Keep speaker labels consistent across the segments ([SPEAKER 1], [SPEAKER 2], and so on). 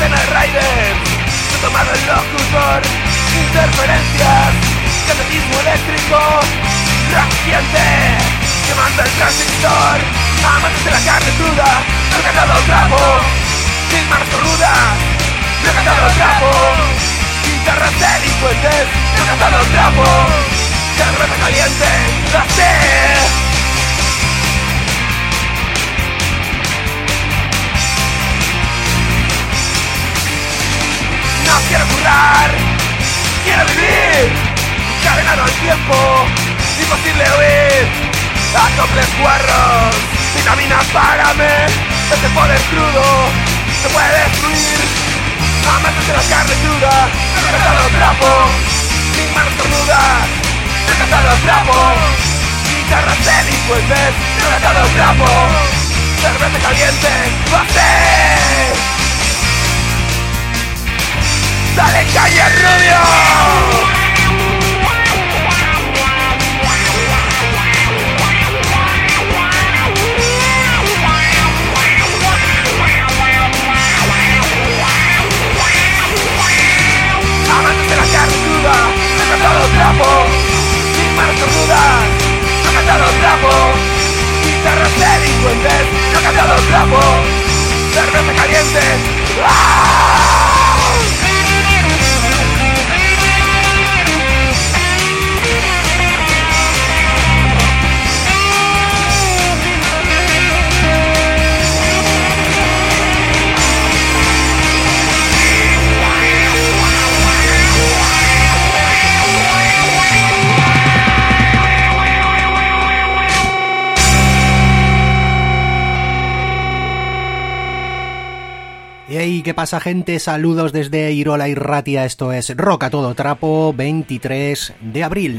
[SPEAKER 1] Docena de raiders, se tomado el locutor. Interferencias, catetismo eléctrico, reciente, quemando el transistor. Amantes de la carne cruda, no he cantado trapo. Sin manos rudas, no he cantado trapo. Guitarras delincuentes, no he cantado trapo. Cerveza caliente, la sé. No quiero currar, quiero vivir. Cadenado al tiempo, imposible huir. Acoples guarros, vitamina págame. Este poder crudo se puede destruir. Amantes de la carne cruda, no he cantado trapo. Sin manos cornudas, no he cantado trapo. Guitarras delincuentes, no he cantado trapo. Cerveza caliente, ¡bate! ¡Dale calle, Rubio! Amantes de la carne cruda, no he cantado trapo. Sin manos cornudas, no he cantado trapo. Guitarras delincuentes, no he cantado trapo. Cerveza caliente, ¡ah!
[SPEAKER 2] Hey, ¿qué pasa, gente? Saludos desde Irola y Ratia. Esto es Rock a todo trapo, 23 de abril.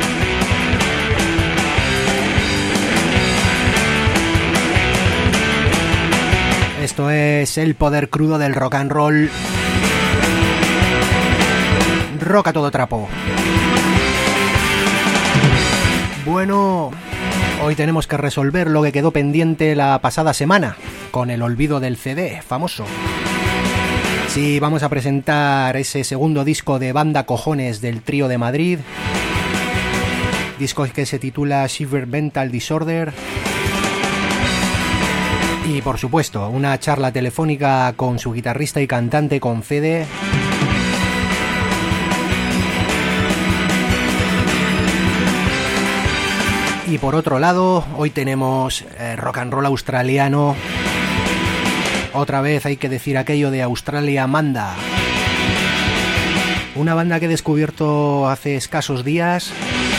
[SPEAKER 2] Esto es el poder crudo del rock and roll. Rock a todo trapo. Bueno, hoy tenemos que resolver lo que quedó pendiente la pasada semana, con el olvido del CD famoso. Sí, vamos a presentar ese segundo disco de Banda Cojones del Trío de Madrid. Disco que se titula Shiver Mental Disorder. Y por supuesto, una charla telefónica con su guitarrista y cantante, con Fede. Y por otro lado, hoy tenemos rock and roll australiano. Otra vez hay que decir aquello de Australia Manda. Una banda que he descubierto hace escasos días.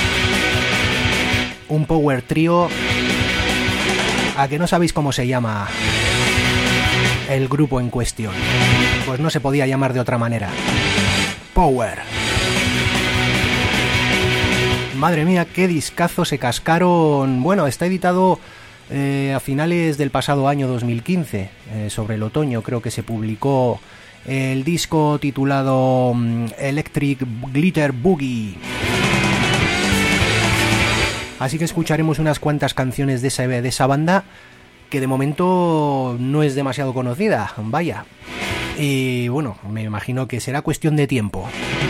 [SPEAKER 2] Un power trío. ¿A que no sabéis cómo se llama el grupo en cuestión? Pues no se podía llamar de otra manera. Power. Madre mía, qué discazo se cascaron. Bueno, está editado a finales del pasado año 2015, sobre el otoño creo que se publicó el disco titulado Electric Glitter Boogie. Así que escucharemos unas cuantas canciones de esa banda, que de momento no es demasiado conocida, vaya. Y bueno, me imagino que será cuestión de tiempo.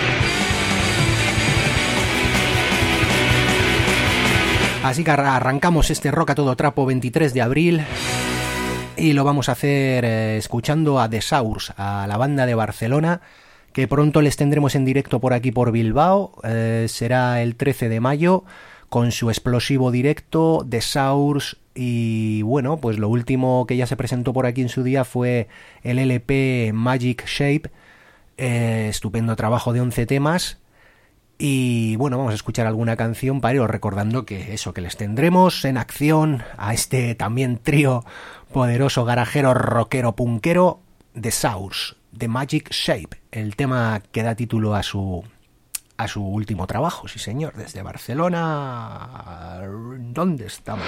[SPEAKER 2] Así que arrancamos este Rock a todo trapo 23 de abril y lo vamos a hacer escuchando a The Sours, a la banda de Barcelona, que pronto les tendremos en directo por aquí por Bilbao. Será el 13 de mayo con su explosivo directo The Sours. Y bueno, pues lo último que ya se presentó por aquí en su día fue el LP Magic Shape, estupendo trabajo de 11 temas. Y bueno, vamos a escuchar alguna canción para iros recordando que eso, que les tendremos en acción a este también trío poderoso, garajero, rockero, punkero, The Sours, The Magic Shape, el tema que da título a su último trabajo, sí señor, desde Barcelona. ¿Dónde estamos?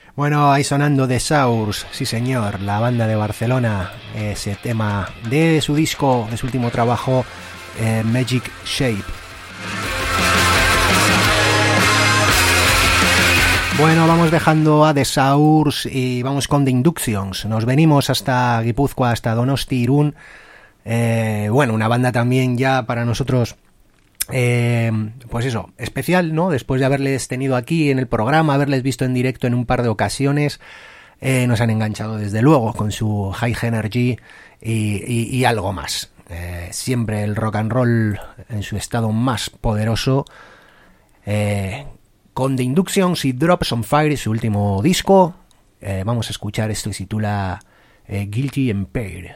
[SPEAKER 2] Bueno, ahí sonando The Sours, sí señor, la banda de Barcelona, ese tema de su disco, de su último trabajo, Magic Shape. Bueno, vamos dejando a The Sours y vamos con The Inductions. Nos venimos hasta Guipúzcoa, hasta Donosti, Irún. Bueno, una banda también ya para nosotros, pues eso, especial, ¿no? Después de haberles tenido aquí en el programa, haberles visto en directo en un par de ocasiones, nos han enganchado desde luego con su High Energy y algo más. Siempre el rock and roll en su estado más poderoso. Con The Inductions y Drops on Fire, su último disco, vamos a escuchar esto que se titula Guilty Empire.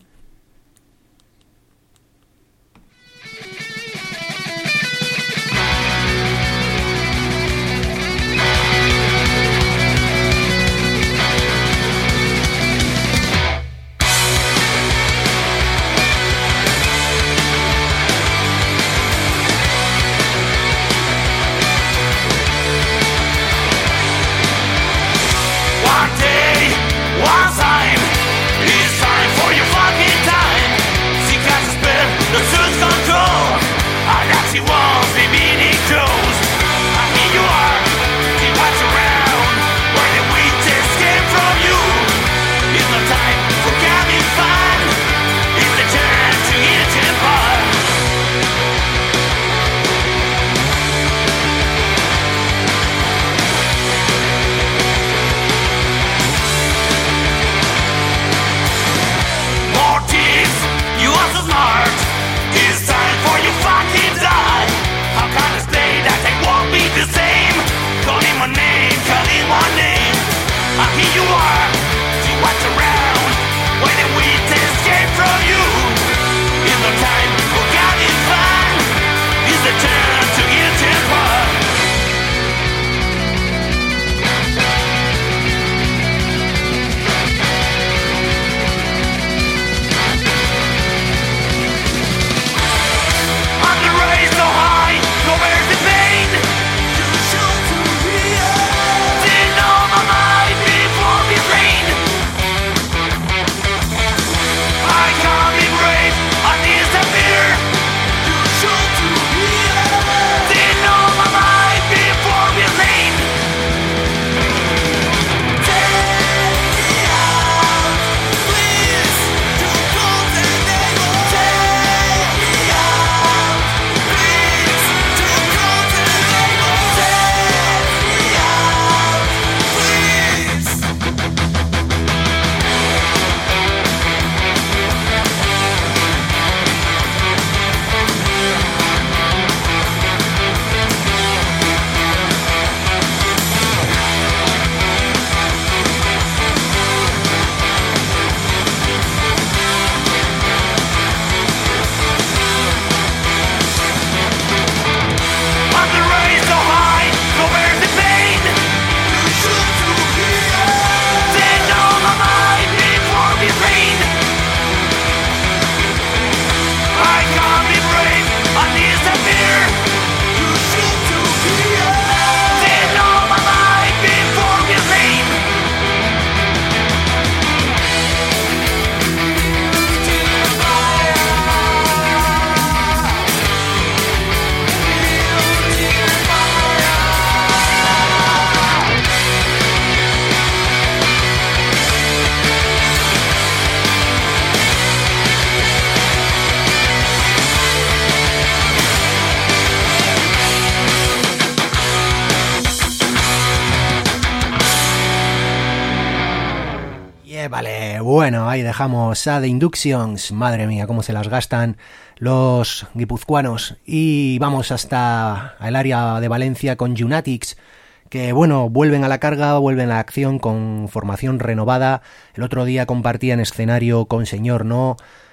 [SPEAKER 2] Vale, bueno, ahí dejamos a The Inductions. Madre mía, cómo se las gastan los guipuzcoanos. Y vamos hasta el área de Valencia con Junatics, que bueno, vuelven a la carga, vuelven a la acción con formación renovada. El otro día compartían escenario con Señor No.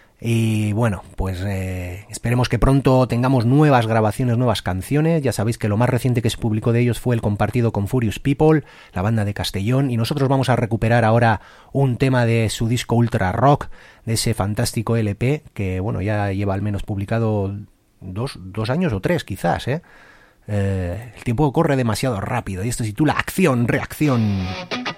[SPEAKER 2] Y bueno, pues esperemos que pronto tengamos nuevas grabaciones, nuevas canciones. Ya sabéis que lo más reciente que se publicó de ellos fue el compartido con Furious People, la banda de Castellón, y nosotros vamos a recuperar ahora un tema de su disco Ultra Rock, de ese fantástico LP que bueno, ya lleva al menos publicado dos años o 3 quizás, el tiempo corre demasiado rápido y esto se titula Acción, Reacción.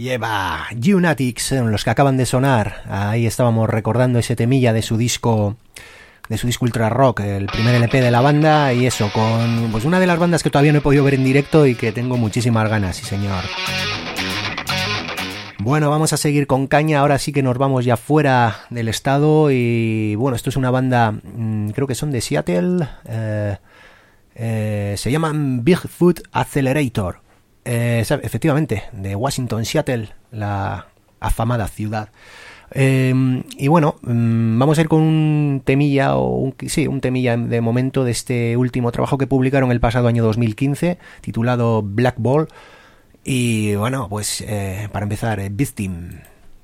[SPEAKER 2] Lleva Lunatics, los que acaban de sonar. Ahí estábamos recordando ese temilla de su disco Ultra Rock, el primer LP de la banda, y eso, con pues una de las bandas que todavía no he podido ver en directo y que tengo muchísimas ganas, sí señor. Bueno, vamos a seguir con caña, ahora sí que nos vamos ya fuera del estado y bueno, esto es una banda, creo que son de Seattle, se llaman Bigfoot Accelerator. Efectivamente, de Washington, Seattle, la afamada ciudad. Y bueno, vamos a ir con un temilla, un temilla de momento de este último trabajo que publicaron el pasado año 2015, titulado Black Ball. Y bueno, pues para empezar, Victim.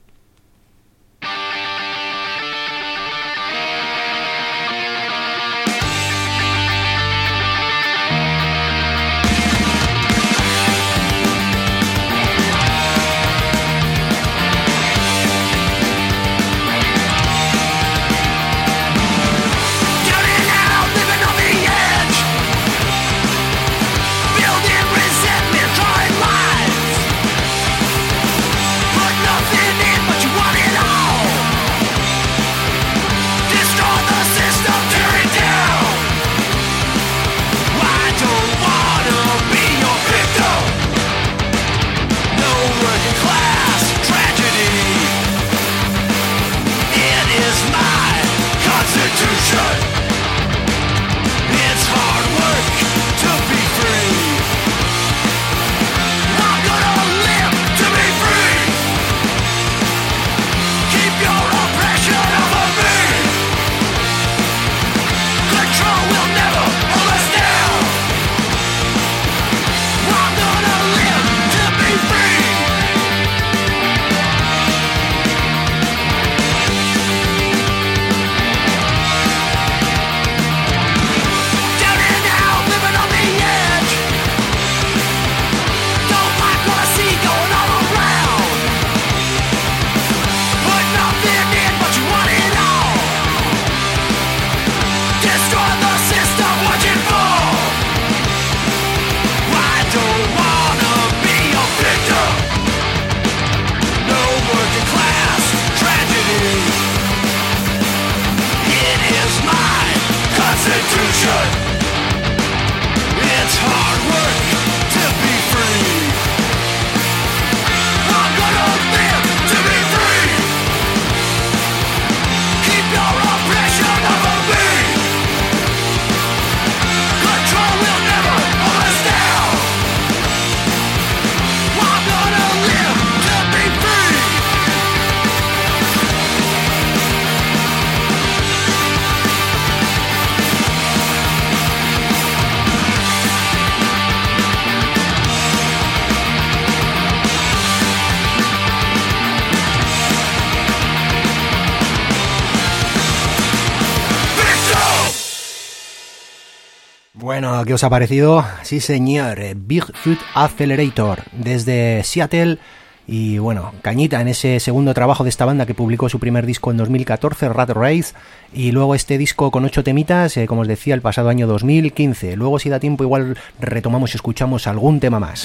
[SPEAKER 2] Bueno, ¿qué os ha parecido? Sí señor, Bigfoot Accelerator desde Seattle y bueno, cañita en ese segundo trabajo de esta banda que publicó su primer disco en 2014, Rat Race, y luego este disco con 8 temitas, como os decía, el pasado año 2015. Luego si da tiempo igual retomamos y escuchamos algún tema más.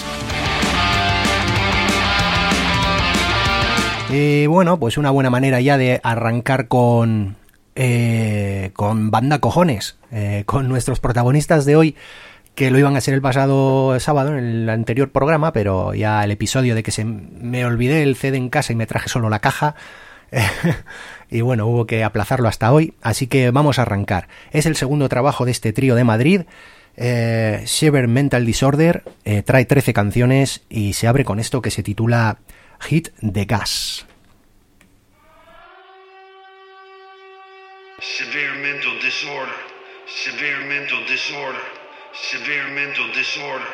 [SPEAKER 2] Y bueno, pues una buena manera ya de arrancar con banda cojones, con nuestros protagonistas de hoy, que lo iban a ser el pasado sábado en el anterior programa, pero ya el episodio de que me olvidé el CD en casa y me traje solo la caja, y bueno, hubo que aplazarlo hasta hoy, así que vamos a arrancar. Es el segundo trabajo de este trío de Madrid, Shiver Mental Disorder, trae 13 canciones y se abre con esto que se titula Hit the Gas.
[SPEAKER 3] Severe mental disorder, severe mental disorder, severe mental disorder.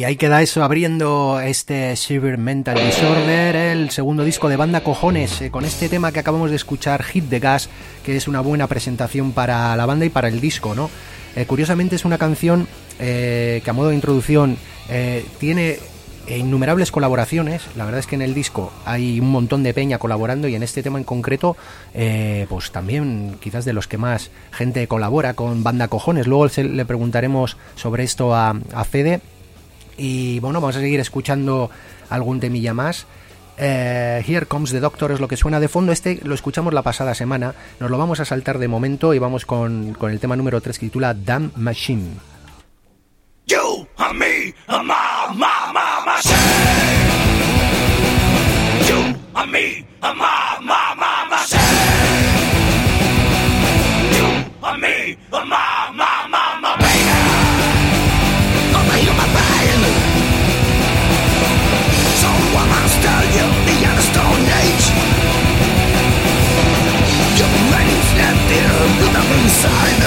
[SPEAKER 2] Y ahí queda eso, abriendo este Severe Mental Disorder, el segundo disco de Banda Cojones, con este tema que acabamos de escuchar, Hit the Gas, que es una buena presentación para la banda y para el disco, ¿no? Curiosamente es una canción que a modo de introducción tiene innumerables colaboraciones. La verdad es que en el disco hay un montón de peña colaborando, y en este tema en concreto pues también quizás de los que más gente colabora con Banda Cojones. Luego le preguntaremos sobre esto a Fede. Y bueno, vamos a seguir escuchando algún temilla más. Here Comes the Doctor es lo que suena de fondo. Este lo escuchamos la pasada semana, nos lo vamos a saltar de momento y vamos con el tema número 3, que titula Damn Machine.
[SPEAKER 1] You and me and my machine. You and me and my machine. You and me and my baby. Gonna heal my pain. So I must tell you the end of Stone Age. Your brain snapped in with the inside.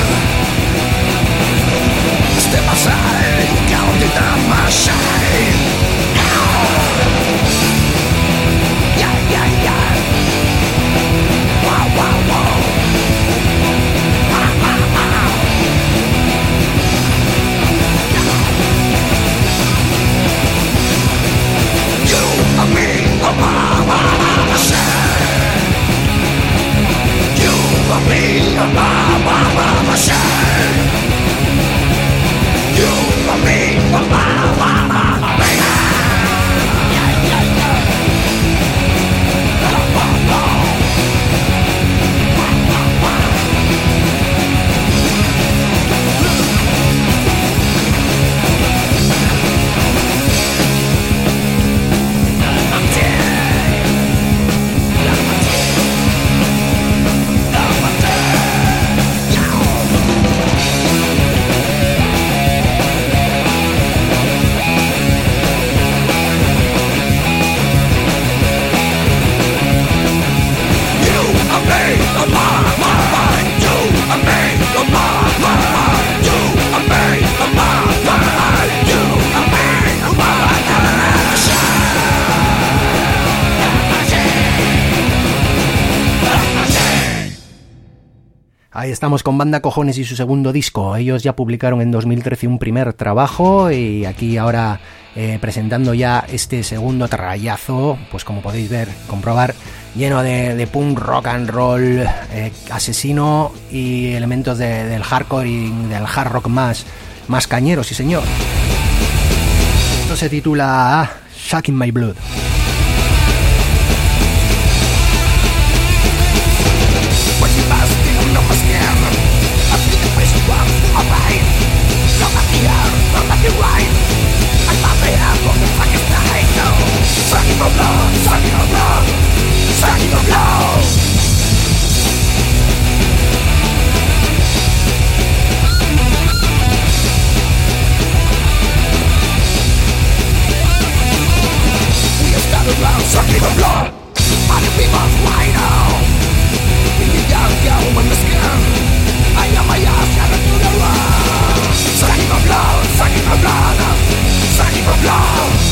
[SPEAKER 1] Step aside, counting down my shine. Yeah, yeah, yeah. Wow, wow, wow. You and me, my shine. You and me, my shine. You and me, my baby. Yeah, yeah, yeah.
[SPEAKER 2] Ahí estamos con Banda Cojones y su segundo disco. Ellos ya publicaron en 2013 un primer trabajo y aquí ahora presentando ya este segundo trayazo, pues como podéis ver, comprobar, lleno de punk, rock and roll, asesino y elementos del hardcore y del hard rock más cañero, sí señor. Esto se titula Shaking My Blood.
[SPEAKER 1] Sucking the blood, and the people's why now. In the young girl in the skin, I am my ass shattered to the ground. Sucking the blood, sucking the blood, sucking the blood.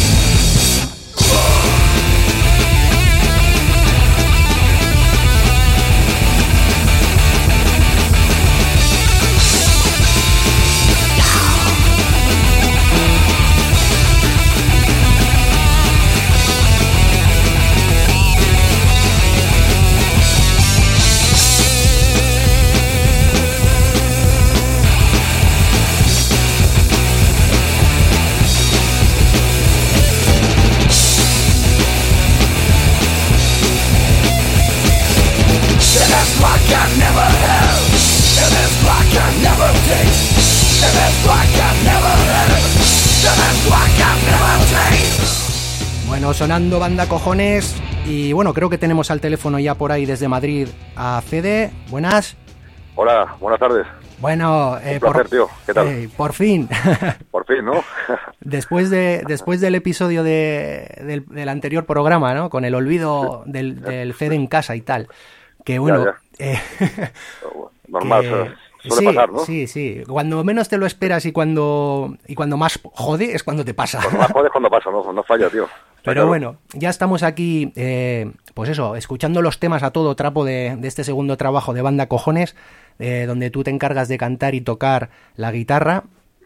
[SPEAKER 2] Bueno, sonando Banda Cojones. Y bueno, creo que tenemos al teléfono ya por ahí desde Madrid a Fede. Buenas.
[SPEAKER 4] Hola, buenas tardes.
[SPEAKER 2] Bueno,
[SPEAKER 4] un placer, tío. ¿Qué tal?
[SPEAKER 2] Por fin.
[SPEAKER 4] Por fin, ¿no?
[SPEAKER 2] después del episodio del anterior programa, ¿no? Con el olvido del Fede en casa y tal. Que bueno.
[SPEAKER 4] Ya. Normal, suele pasar, ¿no?
[SPEAKER 2] Sí. Cuando menos te lo esperas y cuando más jode es cuando te pasa.
[SPEAKER 4] Cuando más jode es cuando pasa, no falla, tío.
[SPEAKER 2] Pero
[SPEAKER 4] claro.
[SPEAKER 2] bueno, ya estamos aquí, pues eso, escuchando los temas a todo trapo de este segundo trabajo de Banda Cojones, donde tú te encargas de cantar y tocar la guitarra.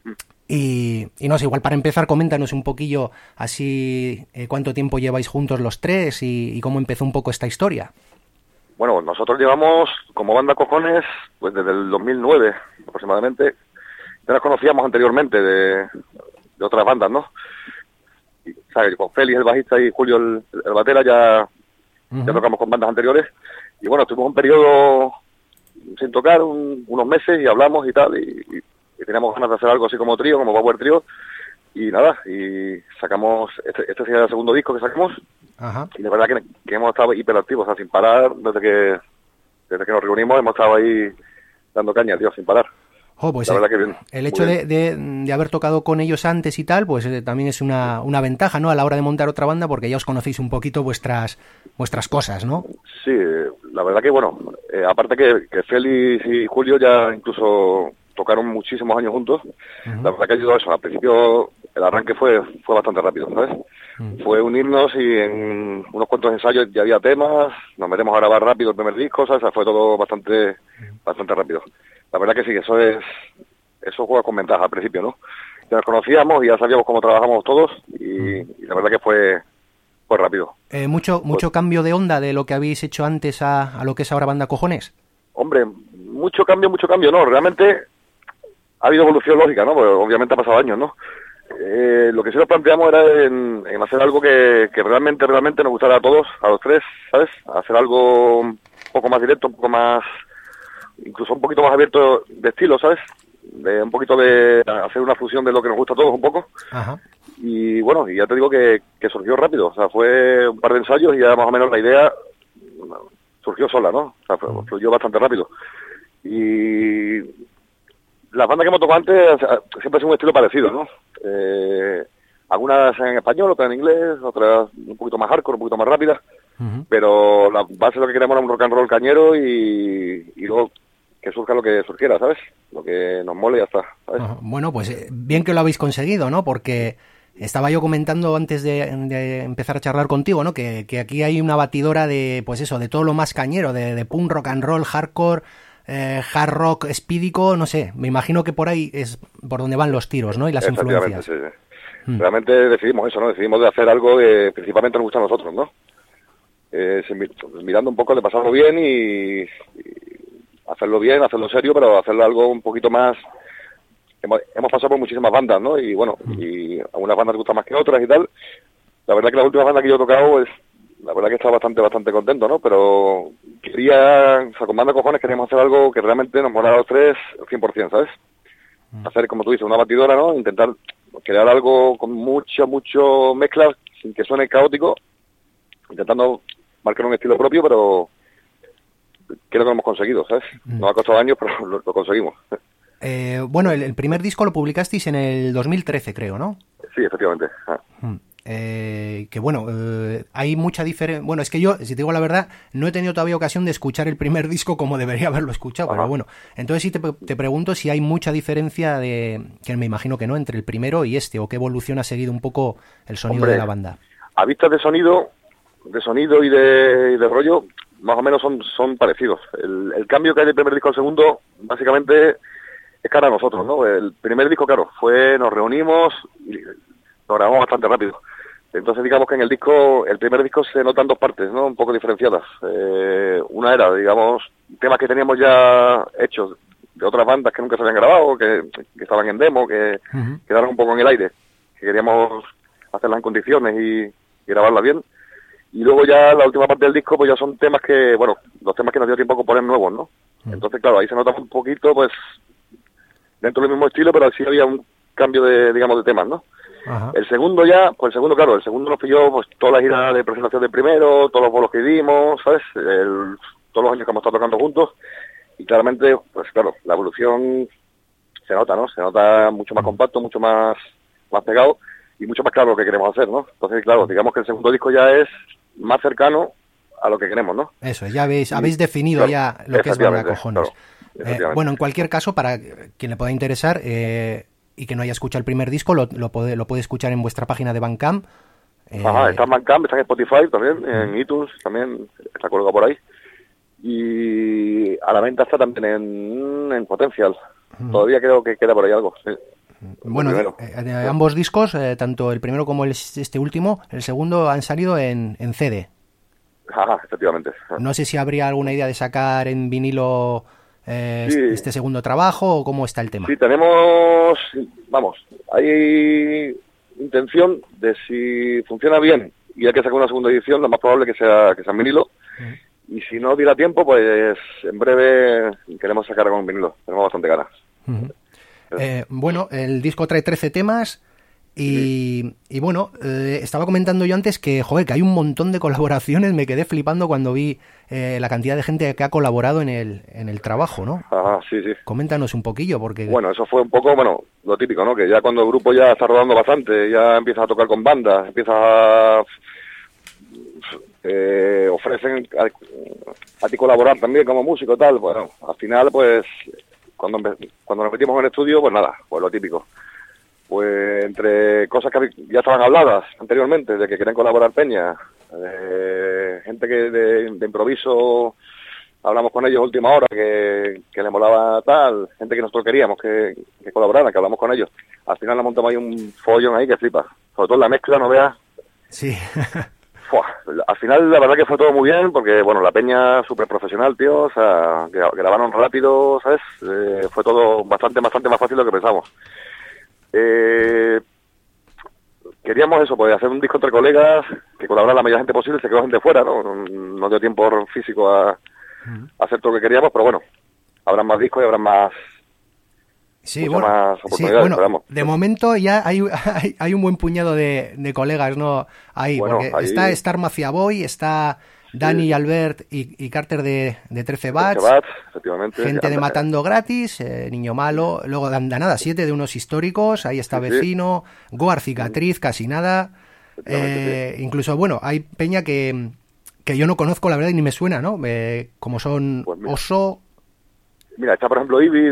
[SPEAKER 2] Y no sé, igual para empezar, coméntanos un poquillo así cuánto tiempo lleváis juntos los tres y cómo empezó un poco esta historia.
[SPEAKER 4] Bueno, nosotros llevamos como Banda Cojones pues desde el 2009 aproximadamente. Ya nos conocíamos anteriormente de otras bandas, ¿no? Y, ¿sabes? Con Félix el bajista y Julio el batera ya tocamos con bandas anteriores. Y bueno, tuvimos un periodo sin tocar, unos meses, y hablamos y tal, y teníamos ganas de hacer algo así como trío, como Power Trio, y nada, y sacamos, este sería el segundo disco que sacamos. Ajá. Y la verdad que hemos estado hiperactivos, o sea, sin parar, desde que nos reunimos hemos estado ahí dando caña, tío, sin parar.
[SPEAKER 2] Pues la verdad que bien, el hecho de haber tocado con ellos antes y tal, pues también es una ventaja, ¿no? A la hora de montar otra banda, porque ya os conocéis un poquito vuestras cosas, ¿no?
[SPEAKER 4] Sí, la verdad que bueno, aparte que Félix y Julio ya incluso tocaron muchísimos años juntos. La verdad que ayudó a eso. Al principio el arranque fue bastante rápido, ¿sabes? Fue unirnos y en unos cuantos ensayos ya había temas, nos metemos a grabar rápido el primer disco, ¿sabes? O sea, fue todo bastante rápido. La verdad que sí, eso juega con ventaja al principio, ¿no? Ya nos conocíamos y ya sabíamos cómo trabajamos todos y la verdad que fue rápido.
[SPEAKER 2] ¿Mucho cambio de onda de lo que habéis hecho antes a lo que es ahora Banda Cojones?
[SPEAKER 4] Hombre, mucho cambio, ¿no? Realmente ha habido evolución lógica, ¿no? Porque obviamente ha pasado años, ¿no? Lo que sí nos planteamos era en hacer algo que realmente nos gustara a todos, a los tres, ¿sabes? Hacer algo un poco más directo, un poco más, incluso un poquito más abierto de estilo, ¿sabes? Un poquito de hacer una fusión de lo que nos gusta a todos un poco. Ajá. Y bueno, y ya te digo que surgió rápido, o sea, fue un par de ensayos y ya más o menos la idea surgió sola, ¿no? O sea, fluyó bastante rápido. Y las bandas que hemos tocado antes siempre ha sido un estilo parecido, ¿no? Algunas en español, otras en inglés, otras un poquito más hardcore, un poquito más rápidas, pero la base de lo que queremos era un rock and roll cañero y luego que surja lo que surgiera, ¿sabes? Lo que nos mole y ya está, ¿sabes?
[SPEAKER 2] Bueno, pues bien que lo habéis conseguido, ¿no? Porque estaba yo comentando antes de empezar a charlar contigo, ¿no? Que aquí hay una batidora de, pues eso, de todo lo más cañero, de punk, rock and roll, hardcore, hard rock, speedico, no sé. Me imagino que por ahí es por donde van los tiros, ¿no? Y las influencias.
[SPEAKER 4] Sí. Realmente decidimos eso, ¿no? Decidimos de hacer algo que principalmente nos gusta a nosotros, ¿no? Mirando un poco de pasarlo bien y hacerlo bien, hacerlo serio, pero hacerlo algo un poquito más. Hemos pasado por muchísimas bandas, ¿no? Y bueno, y algunas bandas gustan más que otras y tal. La verdad que las últimas bandas que yo he tocado, pues, la verdad que he estado bastante contento, ¿no? Pero con Banda Cojones queríamos hacer algo que realmente nos molara a los tres 100%, ¿sabes? Hacer, como tú dices, una batidora, ¿no? Intentar crear algo con mucho mezcla, sin que suene caótico, intentando marcar un estilo propio, pero creo que lo hemos conseguido, ¿sabes? Nos ha costado años, pero lo conseguimos.
[SPEAKER 2] Bueno, el primer disco lo publicasteis en el 2013, creo, ¿no?
[SPEAKER 4] Sí, efectivamente.
[SPEAKER 2] Que bueno, hay mucha diferencia. Bueno, es que yo, si te digo la verdad, no he tenido todavía ocasión de escuchar el primer disco como debería haberlo escuchado. Pero bueno, entonces sí te pregunto si hay mucha diferencia que me imagino que no, entre el primero y este, o qué evolución ha seguido un poco el sonido de la banda.
[SPEAKER 4] A vista de sonido y de rollo, más o menos son parecidos. El cambio que hay del primer disco al segundo, básicamente, es cara a nosotros, ¿no? El primer disco, claro, nos reunimos y lo grabamos bastante rápido. Entonces, digamos que en el primer disco se notan dos partes, ¿no? Un poco diferenciadas. Una era, digamos, temas que teníamos ya hechos de otras bandas que nunca se habían grabado, que estaban en demo, que quedaron un poco en el aire, que queríamos hacerlas en condiciones y grabarlas bien. Y luego ya la última parte del disco, pues ya son temas que, bueno, los temas que nos dio tiempo a poner nuevos, ¿no? Entonces, claro, ahí se nota un poquito, pues, dentro del mismo estilo, pero sí había un cambio de temas, ¿no? Ajá. El segundo, claro, nos pilló pues toda la gira de presentación del primero, todos los bolos que dimos, ¿sabes? Todos los años que hemos estado tocando juntos, y claramente, pues claro, la evolución se nota, ¿no? Se nota mucho más compacto, mucho más pegado, y mucho más claro lo que queremos hacer, ¿no? Entonces, claro, digamos que el segundo disco ya es más cercano a lo que queremos, ¿no?
[SPEAKER 2] Eso, ya habéis definido, claro, ya lo que es Banda Cojones. Claro. Bueno, en cualquier caso, para quien le pueda interesar y que no haya escuchado el primer disco, lo puede escuchar en vuestra página de Bandcamp.
[SPEAKER 4] Está en Bandcamp, está en Spotify también, en iTunes también, está colgado por ahí. Y a la venta está también en Potential. Todavía creo que queda por ahí algo. Sí.
[SPEAKER 2] Bueno, ambos discos, tanto el primero como este último, el segundo, han salido en CD.
[SPEAKER 4] Efectivamente.
[SPEAKER 2] No sé si habría alguna idea de sacar en vinilo este segundo trabajo o cómo está el tema.
[SPEAKER 4] Sí, tenemos, hay intención de, si funciona bien y hay que sacar una segunda edición, lo más probable que sea en vinilo. Y si no diera tiempo, pues en breve queremos sacar con vinilo. Tenemos bastante ganas.
[SPEAKER 2] Bueno, el disco trae 13 temas y bueno, estaba comentando yo antes que, que hay un montón de colaboraciones. Me quedé flipando cuando vi la cantidad de gente que ha colaborado en el trabajo, ¿no?
[SPEAKER 4] Sí.
[SPEAKER 2] Coméntanos un poquillo, porque...
[SPEAKER 4] Bueno, eso fue un poco, lo típico, ¿no? Que ya cuando el grupo ya está rodando bastante, ya empieza a tocar con bandas, empieza a... ofrecen a ti colaborar también como músico, tal. Bueno, al final, pues, cuando nos metimos en el estudio, pues nada, pues lo típico. Pues entre cosas que ya estaban habladas anteriormente, de que querían colaborar peña, gente que de improviso, hablamos con ellos a última hora, que les molaba tal, gente que nosotros queríamos que colaboraran, que hablamos con ellos. Al final nos montamos ahí un follón ahí que flipa. Sobre todo en la mezcla, no veas.
[SPEAKER 2] Sí.
[SPEAKER 4] Al final la verdad que fue todo muy bien, porque bueno, la peña súper profesional, tío, o sea, grabaron rápido, ¿sabes? Fue todo bastante más fácil de lo que pensamos. Queríamos eso, pues hacer un disco entre colegas, que colaborara la mayor gente posible, se quedó gente fuera, ¿no? No dio tiempo físico a hacer todo lo que queríamos, pero bueno, habrá más discos y habrá más...
[SPEAKER 2] Sí, más oportunidades, bueno, de momento ya hay un buen puñado de colegas, ¿no? Ahí, bueno, porque ahí... está Star Mafia Boy, está Dani y Albert y Carter de 13 Bats,
[SPEAKER 4] efectivamente,
[SPEAKER 2] gente de Matando Gratis, Niño Malo, luego Danada 7 de unos históricos, ahí está Vecino, Goar Cicatriz, Casi Nada, incluso, bueno, hay peña que yo no conozco, la verdad, y ni me suena, ¿no? Como son pues Oso...
[SPEAKER 4] Mira, está por ejemplo Ivy,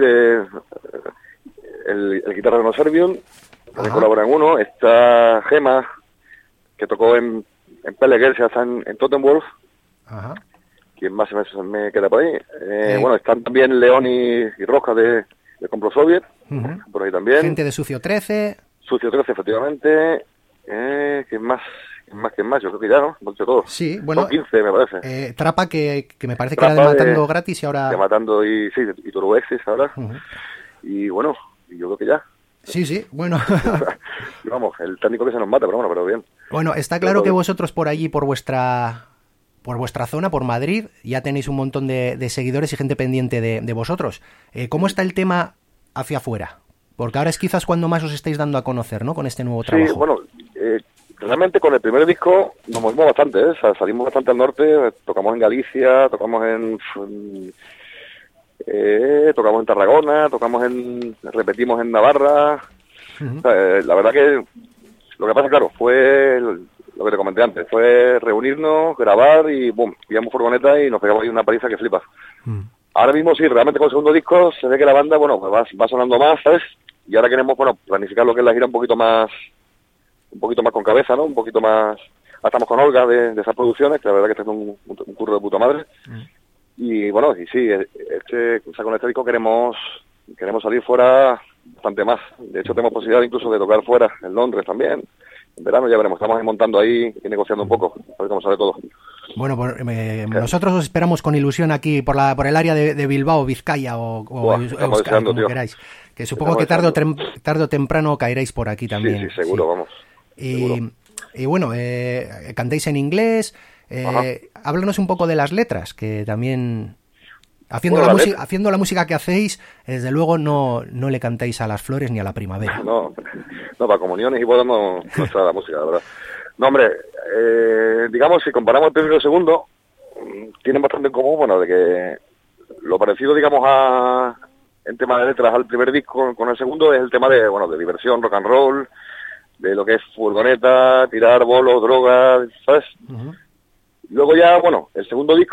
[SPEAKER 4] el guitarra de No Servium, que colabora en uno. Está Gema, que tocó en Pellegers, ya está en Tottenwolf. ¿Quién más me queda por ahí? Bueno, están también León y Roja de Compro Soviet, por ahí también.
[SPEAKER 2] Gente de Sucio 13.
[SPEAKER 4] Sucio 13, efectivamente. ¿Quién más? Yo creo que ya, ¿no? Mucho todo.
[SPEAKER 2] Sí, bueno.
[SPEAKER 4] Son 15, me parece.
[SPEAKER 2] Trapa, que me parece que era de Matando Gratis y ahora...
[SPEAKER 4] De Matando y Turboexis ahora. Y bueno, yo creo que ya.
[SPEAKER 2] Sí, bueno.
[SPEAKER 4] Vamos, el técnico que se nos mata, pero bien.
[SPEAKER 2] Bueno, está claro que vosotros por allí, por vuestra zona, por Madrid, ya tenéis un montón de seguidores y gente pendiente de vosotros. ¿Cómo está el tema hacia afuera? Porque ahora es quizás cuando más os estáis dando a conocer, ¿no? Con este nuevo trabajo.
[SPEAKER 4] Sí, bueno... realmente con el primer disco nos movimos bastante, O sea, salimos bastante al norte, tocamos en Galicia, tocamos en Tarragona, repetimos en Navarra. O sea, la verdad que lo que pasa, claro, fue lo que te comenté antes, fue reunirnos, grabar y boom, pillamos furgoneta y nos pegamos ahí una paliza que flipas. Ahora mismo sí, realmente con el segundo disco se ve que la banda, bueno, pues va sonando más, ¿sabes? Y ahora queremos, bueno, planificar lo que es la gira un poquito más con cabeza, ¿no? Un poquito más... Estamos con Olga de esas producciones, que la verdad que está haciendo un curro de puta madre. Y bueno, y sí, con este disco queremos salir fuera bastante más. De hecho, tenemos posibilidad incluso de tocar fuera, en Londres también. En verano ya veremos, estamos montando ahí y negociando un poco, a ver cómo sale todo.
[SPEAKER 2] Bueno, nosotros os esperamos con ilusión aquí por el área de Bilbao, Vizcaya o Euskadi, como queráis. Que supongo que tarde o temprano caeréis por aquí también.
[SPEAKER 4] Sí, seguro, vamos.
[SPEAKER 2] Y bueno, cantáis en inglés. Háblanos un poco de las letras, que también haciendo la música que hacéis, desde luego no le cantáis a las flores ni a la primavera.
[SPEAKER 4] No, para comuniones y bodas no está la música, la verdad. No, hombre, digamos, si comparamos el primero y el segundo, tienen bastante en común, bueno, de que lo parecido, digamos, en tema de letras al primer disco con el segundo es el tema de diversión, rock and roll, de lo que es furgoneta, tirar bolos, drogas, ¿sabes? Luego ya, bueno, el segundo disco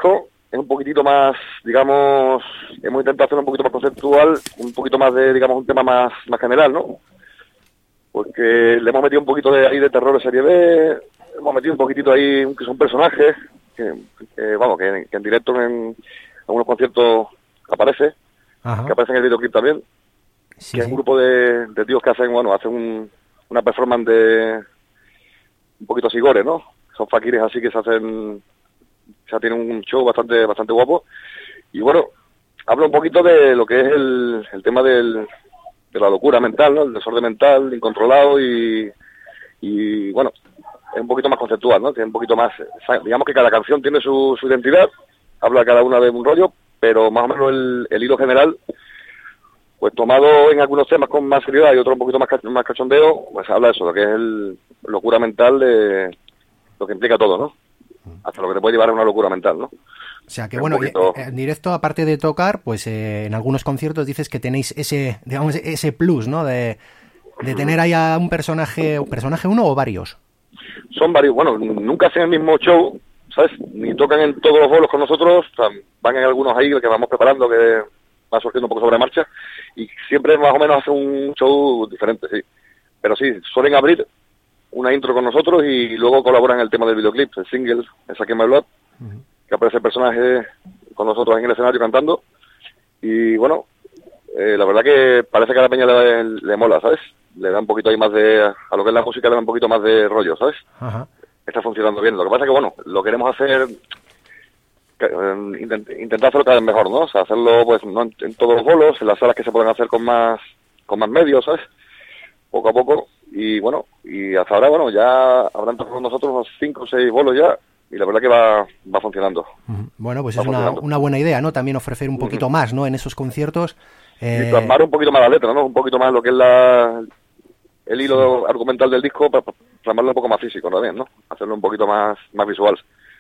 [SPEAKER 4] es un poquitito más, digamos, hemos intentado hacerlo un poquito más conceptual, un poquito más de, digamos, un tema más general, ¿no? Porque le hemos metido un poquito de ahí de terror de serie B, hemos metido un poquitito ahí que son personajes, que en directo en algunos conciertos aparece,
[SPEAKER 2] Ajá.
[SPEAKER 4] que aparece en el videoclip también,
[SPEAKER 2] Sí,
[SPEAKER 4] que es
[SPEAKER 2] sí.
[SPEAKER 4] un grupo de tíos que hacen una performance de un poquito así gore, ¿no? Son fakires así que tienen un show bastante guapo. Y bueno, habla un poquito de lo que es el tema de la locura mental, ¿no? El desorden mental, incontrolado y bueno, es un poquito más conceptual, ¿no? Tiene un poquito más, digamos que cada canción tiene su identidad, habla cada una de un rollo, pero más o menos el hilo general, pues tomado en algunos temas con más seriedad y otros un poquito más cachondeo, pues habla de eso, lo que es el locura mental de lo que implica todo, ¿no? Hasta lo que te puede llevar a una locura mental, ¿no?
[SPEAKER 2] O sea que
[SPEAKER 4] Un
[SPEAKER 2] bueno,
[SPEAKER 4] poquito.
[SPEAKER 2] en directo, aparte de tocar, pues en algunos conciertos dices que tenéis ese, digamos, ese plus, ¿no? De tener ahí a un personaje uno o varios.
[SPEAKER 4] Son varios, bueno, nunca hacen el mismo show, ¿sabes? Ni tocan en todos los bolos con nosotros, o sea, van en algunos ahí que vamos preparando, que va surgiendo un poco sobre marcha, y siempre más o menos hacen un show diferente, sí. Pero sí, suelen abrir una intro con nosotros y luego colaboran en el tema del videoclip, el single, el Saque My Blood, que aparece el personaje con nosotros en el escenario cantando, y bueno, la verdad que parece que a la peña le mola, ¿sabes? Le da un poquito ahí más a lo que es la música, le da un poquito más de rollo, ¿sabes?
[SPEAKER 2] Ajá.
[SPEAKER 4] Está funcionando bien. Lo que pasa es que, bueno, lo queremos hacer, intentar hacerlo cada vez mejor, ¿no? O sea, hacerlo, pues, no en todos los bolos, en las salas que se pueden hacer con más medios, ¿sabes? Poco a poco. Y, bueno, y hasta ahora, bueno, ya habrán tocado con nosotros unos 5 o 6 bolos ya, y la verdad que va funcionando.
[SPEAKER 2] Bueno, pues
[SPEAKER 4] Va
[SPEAKER 2] es
[SPEAKER 4] funcionando.
[SPEAKER 2] una buena idea, ¿no? También ofrecer un poquito más, ¿no? En esos conciertos.
[SPEAKER 4] Y plasmar un poquito más la letra, ¿no? Un poquito más lo que es el hilo argumental del disco, para plasmarlo un poco más físico también, ¿no? Hacerlo un poquito más visual.